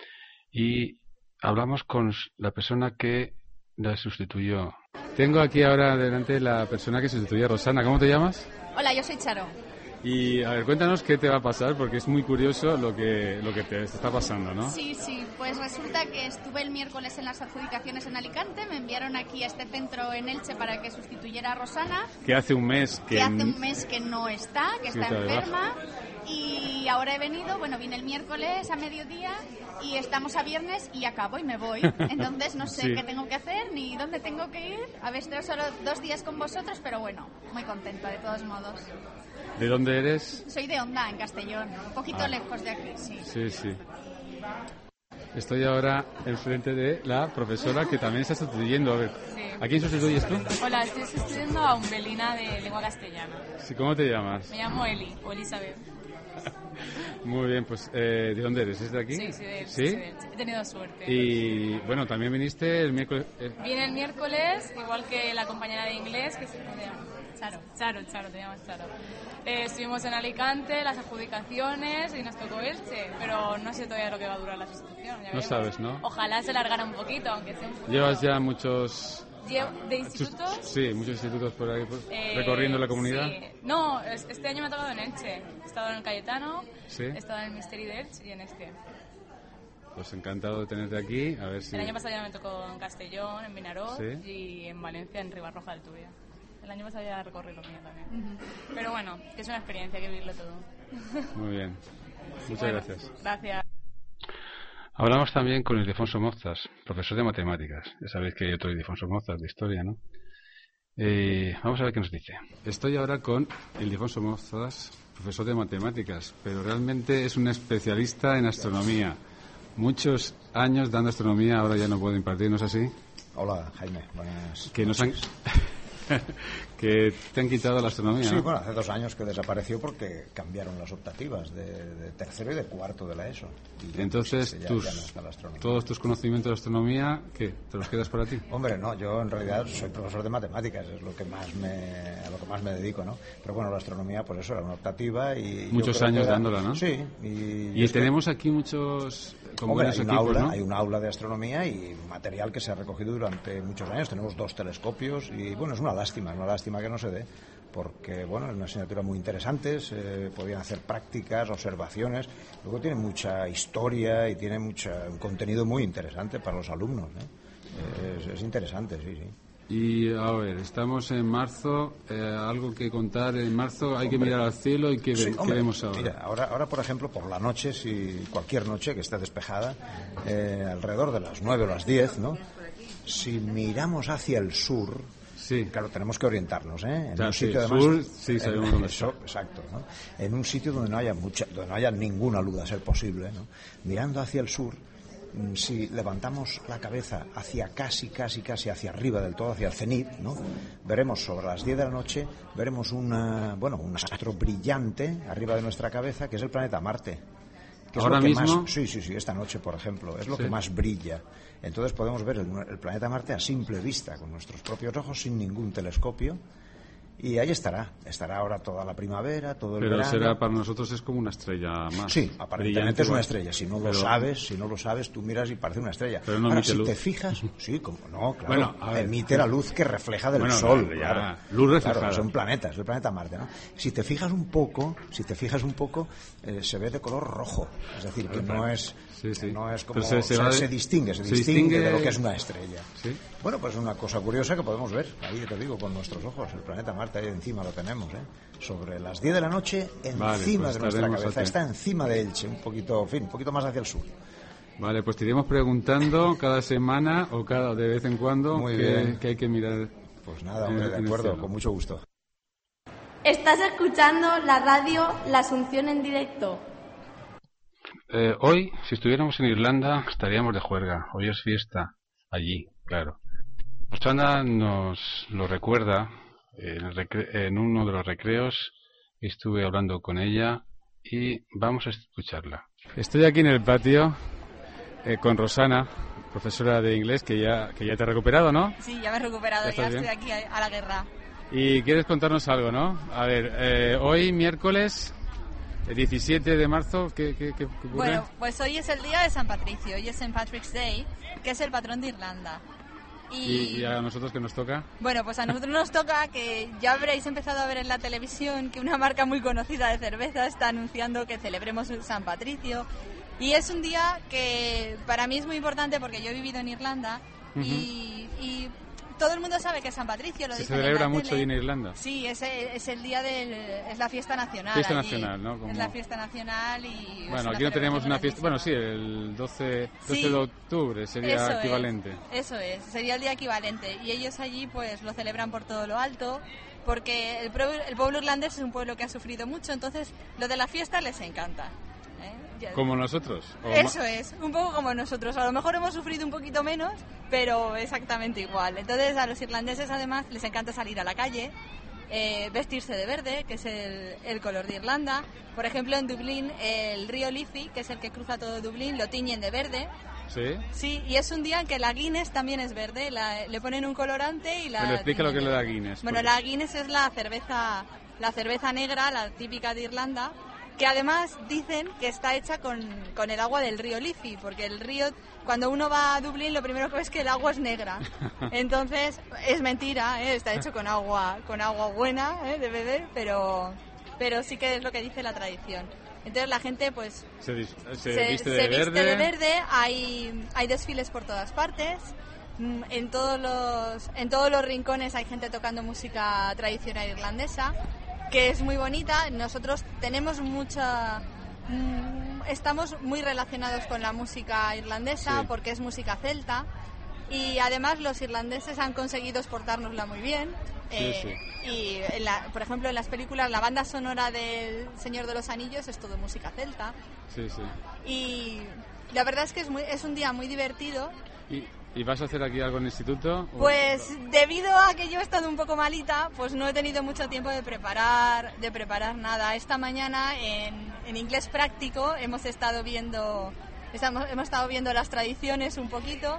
y hablamos con la persona que la sustituyó. Tengo aquí ahora delante la persona que sustituyó a Rosana. ¿Cómo te llamas? Hola, yo soy Charo. Y a ver, cuéntanos qué te va a pasar, porque es muy curioso lo que te está pasando, ¿no? Sí, pues resulta que estuve el miércoles en las adjudicaciones en Alicante, me enviaron aquí a este centro en Elche para que sustituyera a Rosana. Que hace un mes que no está, que está enferma. Y ahora he venido, vine el miércoles a mediodía y estamos a viernes y acabo y me voy. Entonces no sé qué tengo que hacer ni dónde tengo que ir. A ver, estoy solo 2 días con vosotros, pero bueno, muy contenta de todos modos. ¿De dónde eres? Soy de Onda, en Castellón, un poquito lejos de aquí, sí. Sí. Estoy ahora enfrente de la profesora que también está sustituyendo. A ver, ¿a quién sustituyes tú? Hola, estoy sustituyendo a Umbelina de lengua castellana. Sí, ¿cómo te llamas? Me llamo Eli, o Elizabeth. Muy bien, pues ¿de dónde eres? ¿Es de aquí? Sí, de Elche. He tenido suerte. Y bueno, también viniste el miércoles. Vine el miércoles, igual que la compañera de inglés, que se llama Charo, te llamas Charo. Estuvimos en Alicante, las adjudicaciones y nos tocó Elche, pero no sé todavía lo que va a durar la sustitución. No sabes, ¿no? Ojalá se largara un poquito, aunque sea un poquito. ¿Llevas ya muchos... ¿De institutos? Sí, muchos institutos por ahí recorriendo la comunidad. Sí. No, este año me ha tocado en Elche. He estado en el Cayetano, ¿sí? He estado en el Misteri de Elche y en este. Pues encantado de tenerte aquí. A ver si... El año pasado ya me tocó en Castellón, en Vinaroz, ¿sí? Y en Valencia, en Ribarroja del Túria. El año pasado ya recorrí lo mío también. Pero bueno, que es una experiencia, hay que vivirlo todo. Muy bien. Muchas gracias. Gracias. Hablamos también con Ildefonso Mozas, profesor de matemáticas. Ya sabéis que hay otro Ildefonso Mozas de historia, ¿no? Vamos a ver qué nos dice. Estoy ahora con Ildefonso Mozas, profesor de matemáticas, pero realmente es un especialista en astronomía. Muchos años dando astronomía, ahora ya no puedo impartir, ¿no es así? Hola, Jaime. Buenas que nos han... que te han quitado la astronomía. Sí, ¿no? Bueno, hace 2 años que desapareció porque cambiaron las optativas de tercero y de cuarto de la ESO. Y entonces, ya no está la astronomía. todos tus conocimientos de astronomía, ¿qué? ¿Te los quedas para ti? Hombre, no, yo en realidad soy profesor de matemáticas, es lo que más a lo que más me dedico, ¿no? Pero bueno, la astronomía, pues eso, era una optativa y... Muchos años dándola, ¿no? Sí. Y tenemos aquí muchos... Hombre, hay equipos, un aula de astronomía y material que se ha recogido durante muchos años. Tenemos 2 telescopios y, bueno, es una lástima que no se dé, porque, bueno, es una asignatura muy interesante, podían hacer prácticas, observaciones, luego tiene mucha historia y tiene un contenido muy interesante para los alumnos, ¿eh? Es interesante, sí. Y a ver, estamos en marzo, algo que contar en marzo, hay que mirar al cielo y ¿qué vemos ahora? Mira, ahora, por ejemplo, por la noche, cualquier noche que esté despejada, alrededor de las 9 o las 10, ¿no? Si miramos hacia el sur, sí, claro, tenemos que orientarnos, ¿eh? En un sitio además, sur, sí, sabemos dónde está. Exacto, ¿no? En un sitio donde no haya ninguna luz a ser posible, ¿no? Mirando hacia el sur, si levantamos la cabeza hacia casi hacia arriba del todo, hacia el cenit, ¿no? Veremos sobre las 10 de la noche, veremos un astro brillante arriba de nuestra cabeza, que es el planeta Marte. ¿Ahora mismo? Sí, esta noche, por ejemplo, es lo que más brilla. Entonces podemos ver el planeta Marte a simple vista, con nuestros propios ojos, sin ningún telescopio. Y ahí estará ahora toda la primavera, todo el verano. Pero para nosotros es como una estrella más. Sí, aparentemente es una estrella. Si no lo sabes, tú miras y parece una estrella. Pero no ahora, emite si luz. te fijas, sí, como no, claro, bueno, emite la luz que refleja del sol. Claro. Luz reflejada. Claro, son planetas, el planeta Marte, ¿no? Si te fijas un poco, se ve de color rojo. Es decir, que no es... Sí. No es como se distingue de lo que es una estrella. ¿Sí? Bueno, pues es una cosa curiosa que podemos ver, ahí te digo, con nuestros ojos. El planeta Marte ahí encima lo tenemos, sobre las 10 de la noche, encima de nuestra cabeza. Está encima de Elche, un poquito más hacia el sur. Vale, pues te iremos preguntando cada semana o de vez en cuando que hay que mirar. Pues nada, hombre, de acuerdo, con mucho gusto. Estás escuchando la radio La Asunción en directo. Hoy, si estuviéramos en Irlanda, estaríamos de juerga. Hoy es fiesta allí, claro. Rosana nos lo recuerda en uno de los recreos. Estuve hablando con ella y vamos a escucharla. Estoy aquí en el patio con Rosana, profesora de inglés, que ya te ha recuperado, ¿no? Sí, ya me he recuperado, ya estoy aquí a la guerra. Y quieres contarnos algo, ¿no? A ver, hoy miércoles El 17 de marzo, ¿qué ocurre? Bueno, pues hoy es el día de San Patricio, hoy es St. Patrick's Day, que es el patrón de Irlanda. ¿Y a nosotros qué nos toca? Bueno, pues a nosotros nos toca que ya habréis empezado a ver en la televisión que una marca muy conocida de cerveza está anunciando que celebremos San Patricio. Y es un día que para mí es muy importante porque yo he vivido en Irlanda y todo el mundo sabe que es San Patricio. Lo se dicen celebra en la mucho tele. En Irlanda. Sí, es el día es la fiesta nacional. Fiesta allí. nacional, ¿no? Es la fiesta nacional y... Bueno, aquí no tenemos una fiesta... Bueno, sí, el 12 de octubre sería equivalente. Eso es, sería el día equivalente. Y ellos allí pues lo celebran por todo lo alto, porque el pueblo irlandés es un pueblo que ha sufrido mucho, entonces lo de la fiesta les encanta. ¿Como nosotros? Eso es, un poco como nosotros. A lo mejor hemos sufrido un poquito menos, pero exactamente igual. Entonces a los irlandeses además les encanta salir a la calle, vestirse de verde, que es el color de Irlanda. Por ejemplo, en Dublín el río Liffey, que es el que cruza todo Dublín, lo tiñen de verde. ¿Sí? Sí, y es un día en que la Guinness también es verde, le ponen un colorante y la... Pero explica lo que es la Guinness. Bueno, la Guinness es la cerveza negra, la típica de Irlanda, que además dicen que está hecha con el agua del río Liffey, porque el río, cuando uno va a Dublín, lo primero que ve es que el agua es negra. Entonces, es mentira, está hecho con agua buena, de beber, pero sí que es lo que dice la tradición. Entonces la gente pues se viste de verde, hay desfiles por todas partes. En todos los rincones hay gente tocando música tradicional irlandesa, que es muy bonita. Nosotros tenemos estamos muy relacionados con la música irlandesa, porque es música celta, y además los irlandeses han conseguido exportárnosla muy bien. Y por ejemplo en las películas la banda sonora del Señor de los Anillos es todo música celta. Y la verdad es que es un día muy divertido. ¿Y vas a hacer aquí algo en el instituto? Pues debido a que yo he estado un poco malita, pues no he tenido mucho tiempo de preparar nada. Esta mañana en inglés práctico hemos estado viendo las tradiciones un poquito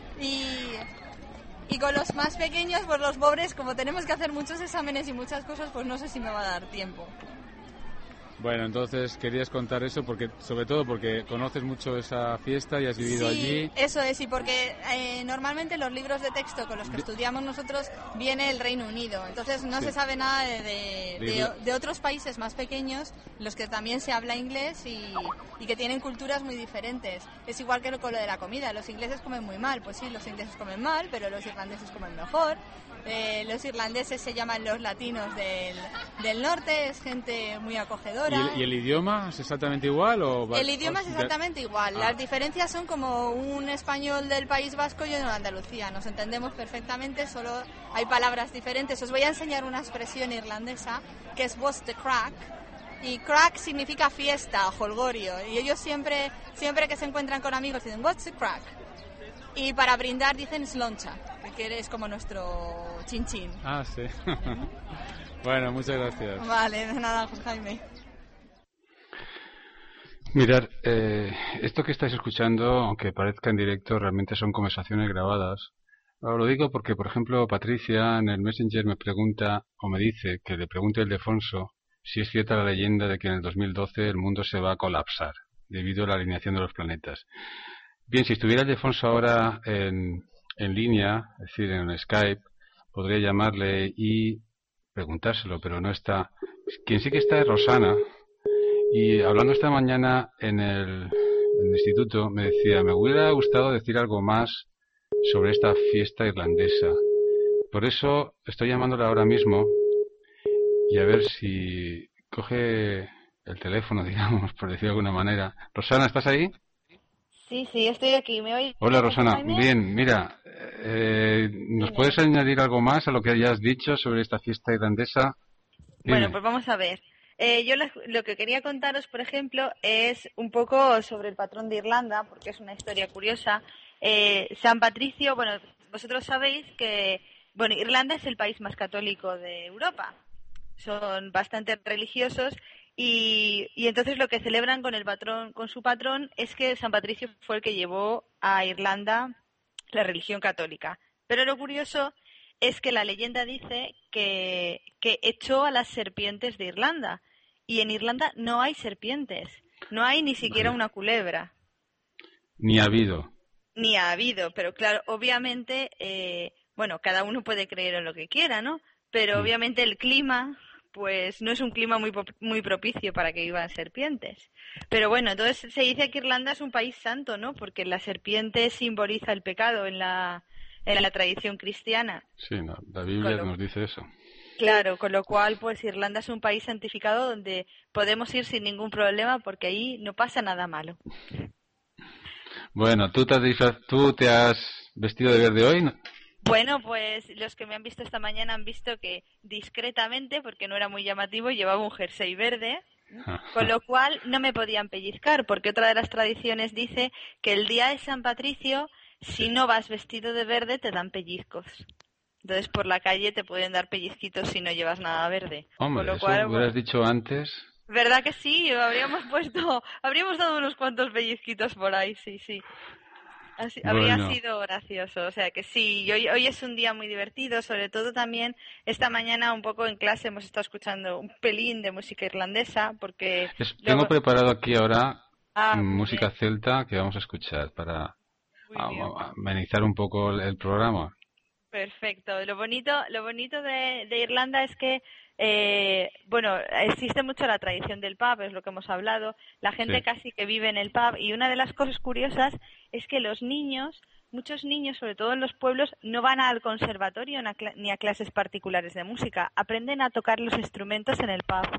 y con los más pequeños, pues los pobres, como tenemos que hacer muchos exámenes y muchas cosas, pues no sé si me va a dar tiempo. Bueno, entonces querías contar eso sobre todo porque conoces mucho esa fiesta y has vivido allí. Sí, eso es, y porque normalmente los libros de texto con los que estudiamos nosotros viene el Reino Unido, entonces no se sabe nada de otros países más pequeños, los que también se habla inglés y que tienen culturas muy diferentes. Es igual que con lo de la comida, los ingleses comen muy mal, pues sí, los ingleses comen mal, pero los irlandeses comen mejor. Los irlandeses se llaman los latinos del norte, es gente muy acogedora. ¿Y el idioma es exactamente igual? El idioma es exactamente igual. Las diferencias son como un español del País Vasco y uno de Andalucía. Nos entendemos perfectamente, solo hay palabras diferentes. Os voy a enseñar una expresión irlandesa que es what's the crack. Y crack significa fiesta, jolgorio. Y ellos siempre que se encuentran con amigos dicen what's the crack. Y para brindar dicen sloncha, que es como nuestro chin-chin. Ah, sí. Bueno, muchas gracias. Vale, de nada, José Jaime. Mirad, esto que estáis escuchando, aunque parezca en directo, realmente son conversaciones grabadas. Ahora lo digo porque, por ejemplo, Patricia en el Messenger me pregunta, o me dice, que le pregunte a Ildefonso si es cierta la leyenda de que en el 2012 el mundo se va a colapsar debido a la alineación de los planetas. Bien, si estuviera Ildefonso ahora en línea, es decir, en Skype, podría llamarle y preguntárselo, pero no está. Quien sí que está es Rosana, y hablando esta mañana en el instituto me decía, me hubiera gustado decir algo más sobre esta fiesta irlandesa. Por eso estoy llamándole ahora mismo y a ver si coge el teléfono, digamos, por decirlo de alguna manera. Rosana, ¿estás ahí? Sí, estoy aquí. ¿Me oyes? Hola, Rosana. Bien, mira, ¿nos puedes añadir algo más a lo que hayas dicho sobre esta fiesta irlandesa? Dime. Bueno, pues vamos a ver. Yo lo que quería contaros, por ejemplo, es un poco sobre el patrón de Irlanda, porque es una historia curiosa. San Patricio, bueno, vosotros sabéis que, bueno, Irlanda es el país más católico de Europa. Son bastante religiosos. Y entonces lo que celebran con su patrón es que San Patricio fue el que llevó a Irlanda la religión católica. Pero lo curioso es que la leyenda dice que echó a las serpientes de Irlanda y en Irlanda no hay serpientes, no hay ni siquiera una culebra. Ni ha habido. Ni ha habido, pero claro, obviamente, bueno, cada uno puede creer en lo que quiera, ¿no? Pero obviamente el clima, pues no es un clima muy propicio para que vivan serpientes. Pero bueno, entonces se dice que Irlanda es un país santo, ¿no? Porque la serpiente simboliza el pecado en la tradición cristiana. Sí, la Biblia nos dice eso. Claro, con lo cual, pues Irlanda es un país santificado donde podemos ir sin ningún problema porque ahí no pasa nada malo. Bueno, ¿tú te has vestido de verde hoy? ¿No? Bueno, pues los que me han visto esta mañana han visto que discretamente, porque no era muy llamativo, llevaba un jersey verde, con lo cual no me podían pellizcar, porque otra de las tradiciones dice que el día de San Patricio, si no vas vestido de verde, te dan pellizcos. Entonces por la calle te pueden dar pellizquitos si no llevas nada verde. Hombre, con lo eso cual, hubieras dicho antes. ¿Verdad que sí? Habríamos dado unos cuantos pellizquitos por ahí, sí. Así, bueno. Habría sido gracioso, o sea que sí, hoy es un día muy divertido, sobre todo también esta mañana un poco en clase hemos estado escuchando un pelín de música irlandesa, porque... Tengo preparado aquí ahora música celta que vamos a escuchar para amenizar un poco el programa. Perfecto. Lo bonito de Irlanda es que, bueno, existe mucho la tradición del pub, es lo que hemos hablado. La gente casi que vive en el pub y una de las cosas curiosas es que los niños, muchos niños, sobre todo en los pueblos, no van al conservatorio ni a clases particulares de música. Aprenden a tocar los instrumentos en el pub.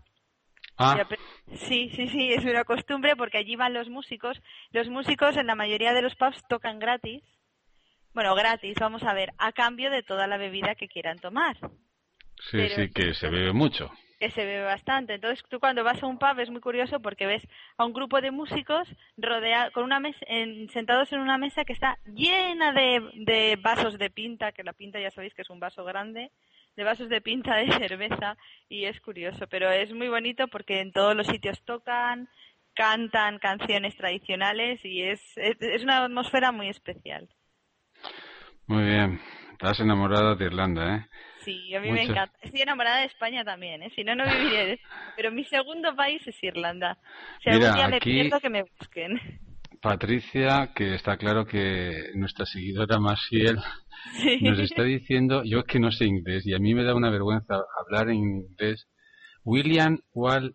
Sí, es una costumbre porque allí van los músicos. Los músicos en la mayoría de los pubs tocan gratis. Bueno, gratis, vamos a ver, a cambio de toda la bebida que quieran tomar. Sí, que se bebe mucho. Que se bebe bastante. Entonces, tú cuando vas a un pub es muy curioso porque ves a un grupo de músicos sentados en una mesa que está llena de vasos de pinta, que la pinta ya sabéis que es un vaso grande, de vasos de pinta de cerveza, y es curioso. Pero es muy bonito porque en todos los sitios tocan, cantan canciones tradicionales y es una atmósfera muy especial. Muy bien, estás enamorada de Irlanda, ¿eh? Sí, a mí me encanta. Estoy enamorada de España también, ¿eh? Si no, no viviría. Pero mi segundo país es Irlanda. Si algún día me pierdo, que me busquen. Patricia, que está claro que nuestra seguidora más fiel, nos está diciendo, yo que no sé inglés y a mí me da una vergüenza hablar en inglés, William Wallace.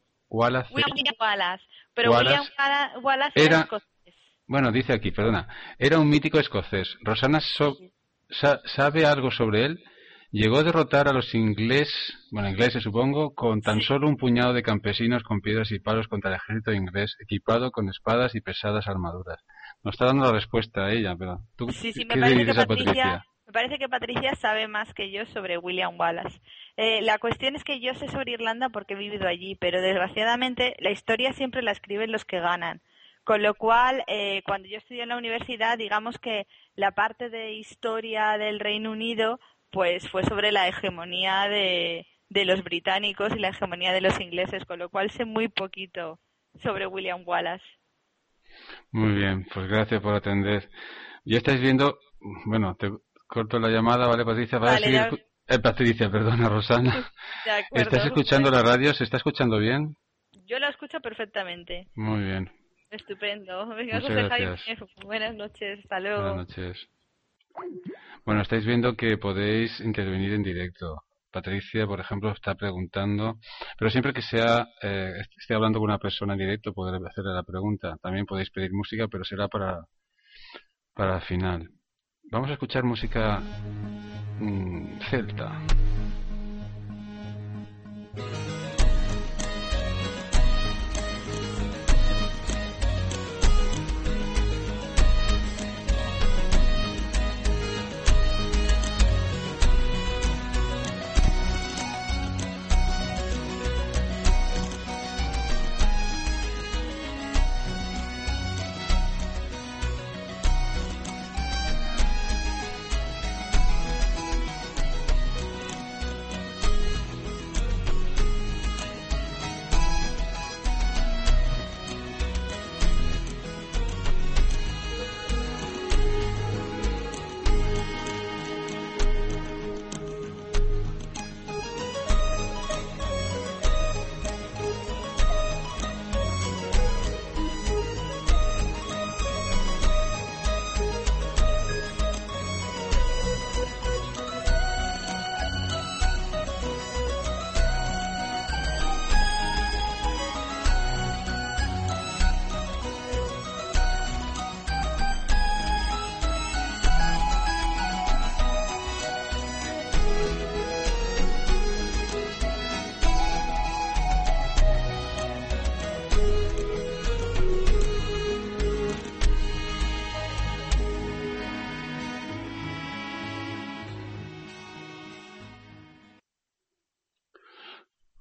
Pero William Wallace era escocés. Bueno, dice aquí, perdona, era un mítico escocés. Rosana sabe algo sobre él. Llegó a derrotar a los ingleses supongo, con tan solo un puñado de campesinos con piedras y palos contra el ejército inglés, equipado con espadas y pesadas armaduras. Nos está dando la respuesta a ella, pero ¿tú qué le dices a Patricia? Me parece que Patricia sabe más que yo sobre William Wallace. La cuestión es que yo sé sobre Irlanda porque he vivido allí, pero desgraciadamente la historia siempre la escriben los que ganan. Con lo cual, cuando yo estudié en la universidad, digamos que la parte de historia del Reino Unido pues fue sobre la hegemonía de los británicos y la hegemonía de los ingleses, con lo cual sé muy poquito sobre William Wallace. Muy bien, pues gracias por atender. Ya estáis viendo, bueno, te corto la llamada, ¿vale, Patricia? Patricia, perdona, Rosana. De acuerdo. ¿Estás escuchando la radio? ¿Se está escuchando bien? Yo la escucho perfectamente. Muy bien. Estupendo. Venga, muchas gracias. Buenas noches, hasta luego. Buenas noches. Bueno, estáis viendo que podéis intervenir en directo. Patricia, por ejemplo, está preguntando, pero siempre que esté hablando con una persona en directo podré hacerle la pregunta. También podéis pedir música, pero será para el final. Vamos a escuchar música celta.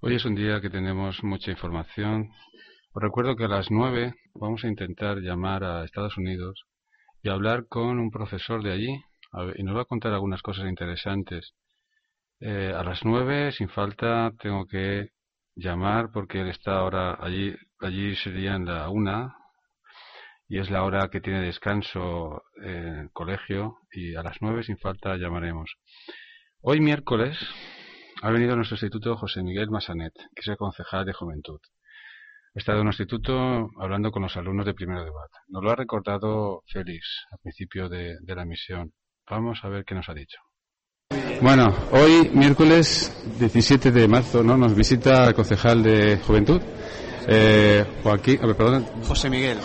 Hoy es un día que tenemos mucha información. Os recuerdo que a las 9 vamos a intentar llamar a Estados Unidos y hablar con un profesor de allí y nos va a contar algunas cosas interesantes. A las 9, sin falta, tengo que llamar porque él está ahora allí sería en la 1 y es la hora que tiene descanso en el colegio, y a las 9 sin falta llamaremos. Hoy miércoles ha venido a nuestro instituto José Miguel Massanet, que es el concejal de Juventud. Ha estado en nuestro instituto hablando con los alumnos de primero de BAT. Nos lo ha recordado Félix al principio de la emisión. Vamos a ver qué nos ha dicho. Bueno, hoy miércoles 17 de marzo, ¿no? Nos visita el concejal de Juventud, José Miguel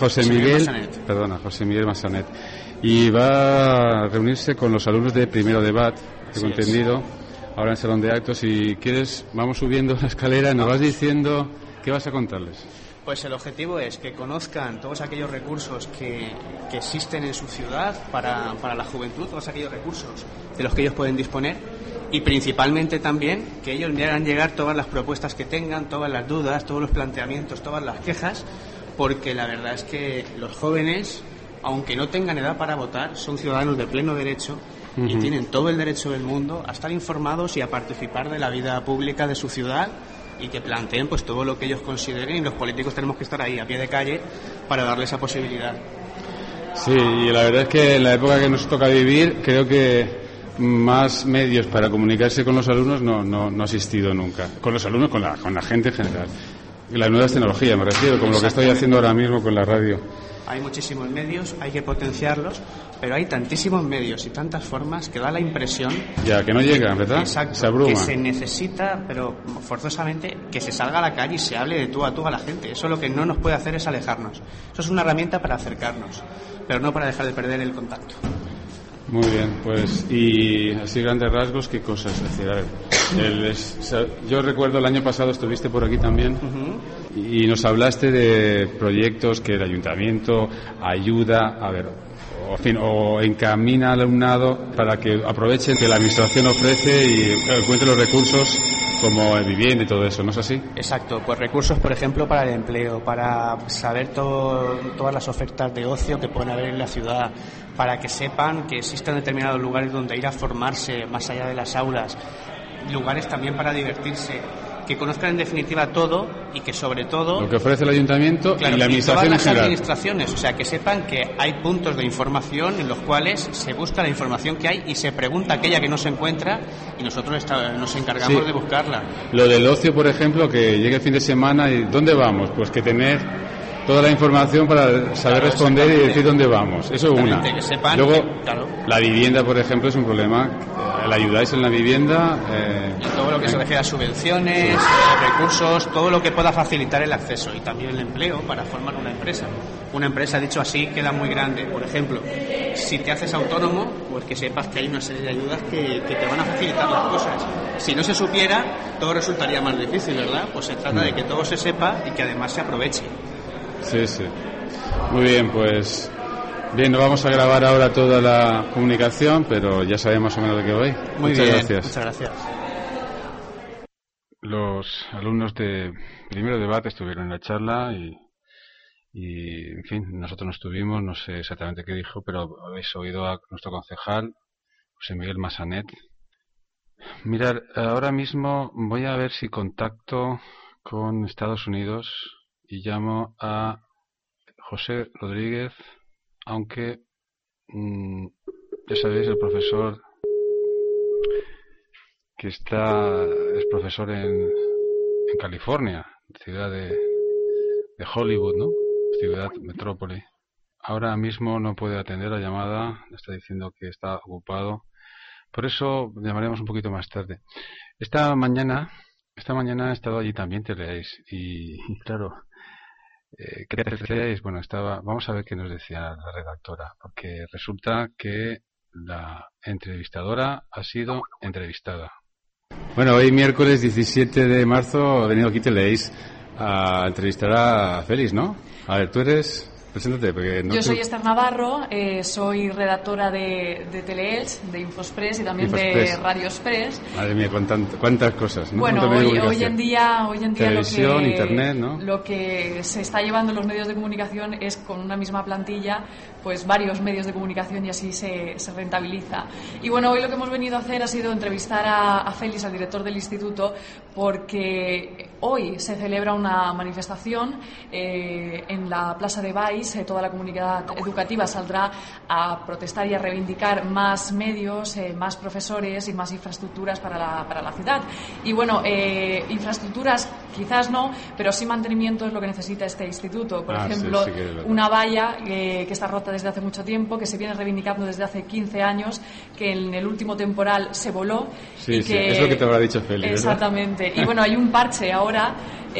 Massanet, y va a reunirse con los alumnos de primero de BAT, tengo entendido, ahora en el salón de actos. Si quieres, vamos subiendo la escalera y nos vas diciendo qué vas a contarles. Pues el objetivo es que conozcan todos aquellos recursos que existen en su ciudad para la juventud, todos aquellos recursos de los que ellos pueden disponer, y principalmente también que ellos me hagan llegar todas las propuestas que tengan, todas las dudas, todos los planteamientos, todas las quejas, porque la verdad es que los jóvenes, aunque no tengan edad para votar, son ciudadanos de pleno derecho y tienen todo el derecho del mundo a estar informados y a participar de la vida pública de su ciudad, y que planteen pues todo lo que ellos consideren, y los políticos tenemos que estar ahí a pie de calle para darle esa posibilidad. Sí, y la verdad es que en la época que nos toca vivir, creo que más medios para comunicarse con los alumnos no ha existido nunca. Con los alumnos, con la gente en general. Y las nuevas tecnologías, me refiero, como lo que estoy haciendo ahora mismo con la radio. Hay muchísimos medios, hay que potenciarlos, pero hay tantísimos medios y tantas formas que da la impresión... Ya, que no llegan, ¿verdad? Exacto, se abruma. Que se necesita, pero forzosamente, que se salga a la calle y se hable de tú a tú a la gente. Eso lo que no nos puede hacer es alejarnos. Eso es una herramienta para acercarnos, pero no para dejar de perder el contacto. Muy bien, pues, y así grandes rasgos, ¿qué cosas? Es decir, a ver, yo recuerdo el año pasado estuviste por aquí también y nos hablaste de proyectos que el ayuntamiento ayuda, a ver, o encamina al alumnado para que aprovechen que la administración ofrece y encuentre los recursos como el vivienda y todo eso, ¿no es así? Exacto, pues recursos, por ejemplo, para el empleo, para saber todas las ofertas de ocio que pueden haber en la ciudad, para que sepan que existen determinados lugares donde ir a formarse más allá de las aulas, lugares también para divertirse, que conozcan en definitiva todo y que sobre todo... Lo que ofrece el ayuntamiento, claro, y la administración y todas en general. Las administraciones, o sea, que sepan que hay puntos de información en los cuales se busca la información que hay y se pregunta aquella que no se encuentra y nosotros nos encargamos de buscarla. Lo del ocio, por ejemplo, que llegue el fin de semana y ¿dónde vamos? Pues que tener toda la información para saber responder y decir dónde vamos. Eso es una. Que sepan. Luego, la vivienda, por ejemplo, es un problema. ¿La ayudáis en la vivienda? Y todo lo que se refiere a subvenciones, recursos, todo lo que pueda facilitar el acceso y también el empleo para formar una empresa. Una empresa, dicho así, queda muy grande. Por ejemplo, si te haces autónomo, pues que sepas que hay una serie de ayudas que te van a facilitar las cosas. Si no se supiera, todo resultaría más difícil, ¿verdad? Pues se trata de que todo se sepa y que además se aproveche. Sí, sí. Muy bien, pues... Bien, no vamos a grabar ahora toda la comunicación, pero ya sabemos más o menos de qué voy. Muchas gracias. Muchas gracias. Los alumnos de primero de BAT estuvieron en la charla y en fin, nosotros no estuvimos, no sé exactamente qué dijo, pero habéis oído a nuestro concejal, José Miguel Massanet. Mirad, ahora mismo voy a ver si contacto con Estados Unidos y llamo a José Rodríguez, aunque ya sabéis, el profesor que es profesor en California, ciudad de Hollywood, ¿no? Ciudad metrópoli. Ahora mismo no puede atender la llamada, le está diciendo que está ocupado. Por eso llamaremos un poquito más tarde. Esta mañana he estado allí también, te leéis, y claro, ¿qué te leéis? Bueno, vamos a ver qué nos decía la redactora, porque resulta que la entrevistadora ha sido entrevistada. Bueno, hoy miércoles 17 de marzo ha venido aquí, te leéis, a entrevistar a Félix, ¿no? A ver, tú eres... Preséntate, porque no. Yo soy Esther Navarro, soy redactora de Teleelch, de Infoexpress y también Infoexpress. de Radio Express. Madre mía, cuántas cosas, ¿no? Bueno, hoy en día televisión, internet, ¿no? Lo que se está llevando en los medios de comunicación es con una misma plantilla, pues varios medios de comunicación, y así se rentabiliza. Y bueno, hoy lo que hemos venido a hacer ha sido entrevistar a Félix, al director del instituto, porque hoy se celebra una manifestación en la Plaza de Baix. Toda la comunidad educativa saldrá a protestar y a reivindicar más medios, más profesores y más infraestructuras para la ciudad. Y bueno, infraestructuras quizás no, pero sí mantenimiento es lo que necesita este instituto. Por ejemplo, sí, una valla que está rota desde hace mucho tiempo, que se viene reivindicando desde hace 15 años, que en el último temporal se voló. Sí, y sí, que, es lo que te habrá dicho Félix. Exactamente. ¿verdad? Y bueno, hay un parche ahora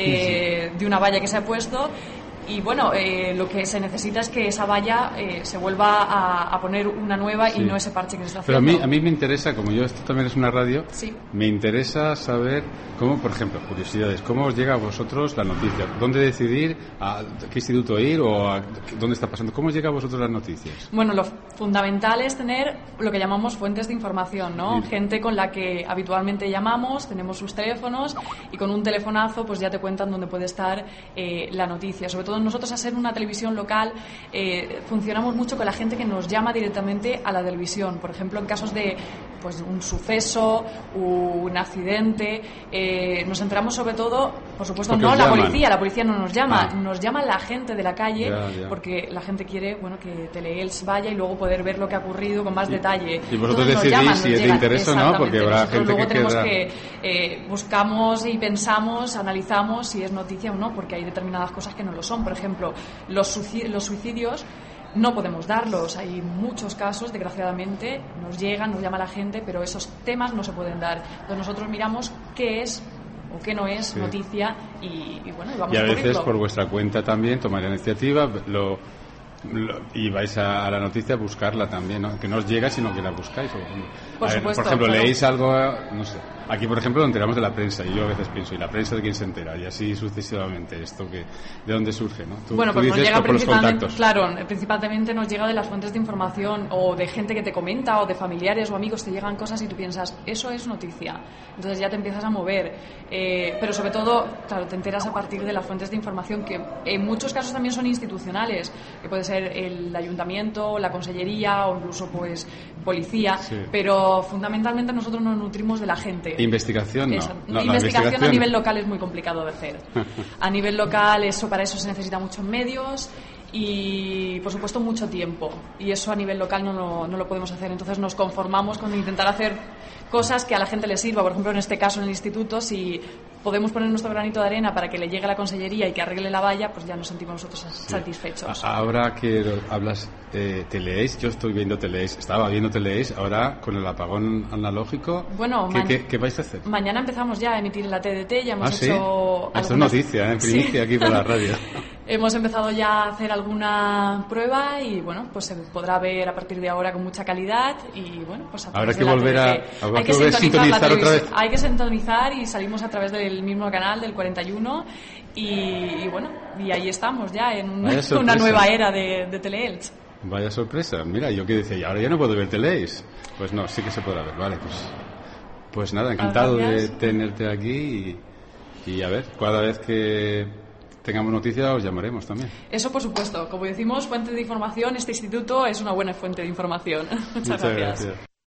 de una valla que se ha puesto. Y bueno, lo que se necesita es que esa valla se vuelva a poner una nueva y no ese parche que se está haciendo. Pero a mí me interesa, como esto también es una radio, sí, me interesa saber cómo, por ejemplo, curiosidades, cómo os llega a vosotros la noticia, dónde decidir, a qué instituto ir o a dónde está pasando, cómo os llega a vosotros las noticias. Bueno, lo fundamental es tener lo que llamamos fuentes de información, ¿no? Sí. Gente con la que habitualmente llamamos, tenemos sus teléfonos y con un telefonazo pues ya te cuentan dónde puede estar la noticia. Sobre todo nosotros, a ser una televisión local, funcionamos mucho con la gente que nos llama directamente a la televisión. Por ejemplo, en casos de pues un suceso, un accidente, nos enteramos sobre todo, por supuesto, porque no la llaman. policía no nos llama, Ah. nos llama la gente de la calle, Ya. porque la gente quiere, bueno, que Teleelch vaya y luego poder ver lo que ha ocurrido con más detalle. Y vosotros Entonces nos decidís llaman, si nos es de llegan. interés o no, porque habrá Nosotros gente luego que tenemos querrá. que buscamos y pensamos, analizamos si es noticia o no, porque hay determinadas cosas que no lo son. Por ejemplo, los suicidios no podemos darlos. Hay muchos casos, desgraciadamente, nos llama la gente, pero esos temas no se pueden dar. Entonces nosotros miramos qué es o qué no es noticia y bueno, vamos y a a veces cubrirlo. por vuestra cuenta también tomáis la iniciativa y vais a la noticia a buscarla también, ¿no? Que no os llega sino que la buscáis. Por supuesto, por ejemplo, claro. leéis algo, no sé, aquí por ejemplo lo enteramos de la prensa y yo a veces pienso, ¿y la prensa de quién se entera? Y así sucesivamente, esto que ¿de dónde surge? ¿No? Bueno, tú pues nos dices llega por los principalmente, contactos. claro, principalmente nos llega de las fuentes de información o de gente que te comenta o de familiares o amigos, te llegan cosas y tú piensas, eso es noticia. Entonces ya te empiezas a mover. Pero sobre todo, claro, te enteras a partir de las fuentes de información que en muchos casos también son institucionales, que puede ser el ayuntamiento, la consellería o incluso pues policía, Sí. pero fundamentalmente nosotros nos nutrimos de la gente. Investigación no. Exacto. No, la Investigación a nivel local es muy complicado de hacer. A nivel local para eso se necesita muchos medios y por supuesto mucho tiempo, y eso a nivel local no lo podemos hacer. Entonces nos conformamos con intentar hacer cosas que a la gente le sirva. Por ejemplo, en este caso en el instituto, si podemos poner nuestro granito de arena para que le llegue a la consellería y que arregle la valla, pues ya nos sentimos nosotros satisfechos. Ahora que hablas Teleelch, yo estoy viendo Teleelch, estaba viendo Teleelch, ahora con el apagón analógico, Bueno, ¿qué vais a hacer? mañana empezamos ya a emitir en la TDT, ya hemos ¿sí? hecho Esto es algunas- noticia, primicia Sí. aquí por la radio. Hemos empezado ya a hacer alguna prueba y bueno, pues se podrá ver a partir de ahora con mucha calidad y bueno, pues a Habrá través que de la volver TDT. habrá Hay que volver a la sintonizar otra televisión. vez. Hay que sintonizar y salimos a través del mismo canal, del 41 y bueno, y ahí estamos ya en Vaya una sorpresa. nueva era de Teleelch. Vaya sorpresa, mira, yo que decía, y ahora ya no puedo ver Teleelch. Pues no, sí que se podrá ver, vale, pues nada, encantado de Gracias. tenerte aquí y a ver, cada vez que tengamos noticias os llamaremos también. Eso por supuesto, como decimos, fuente de información, este instituto es una buena fuente de información. Muchas gracias.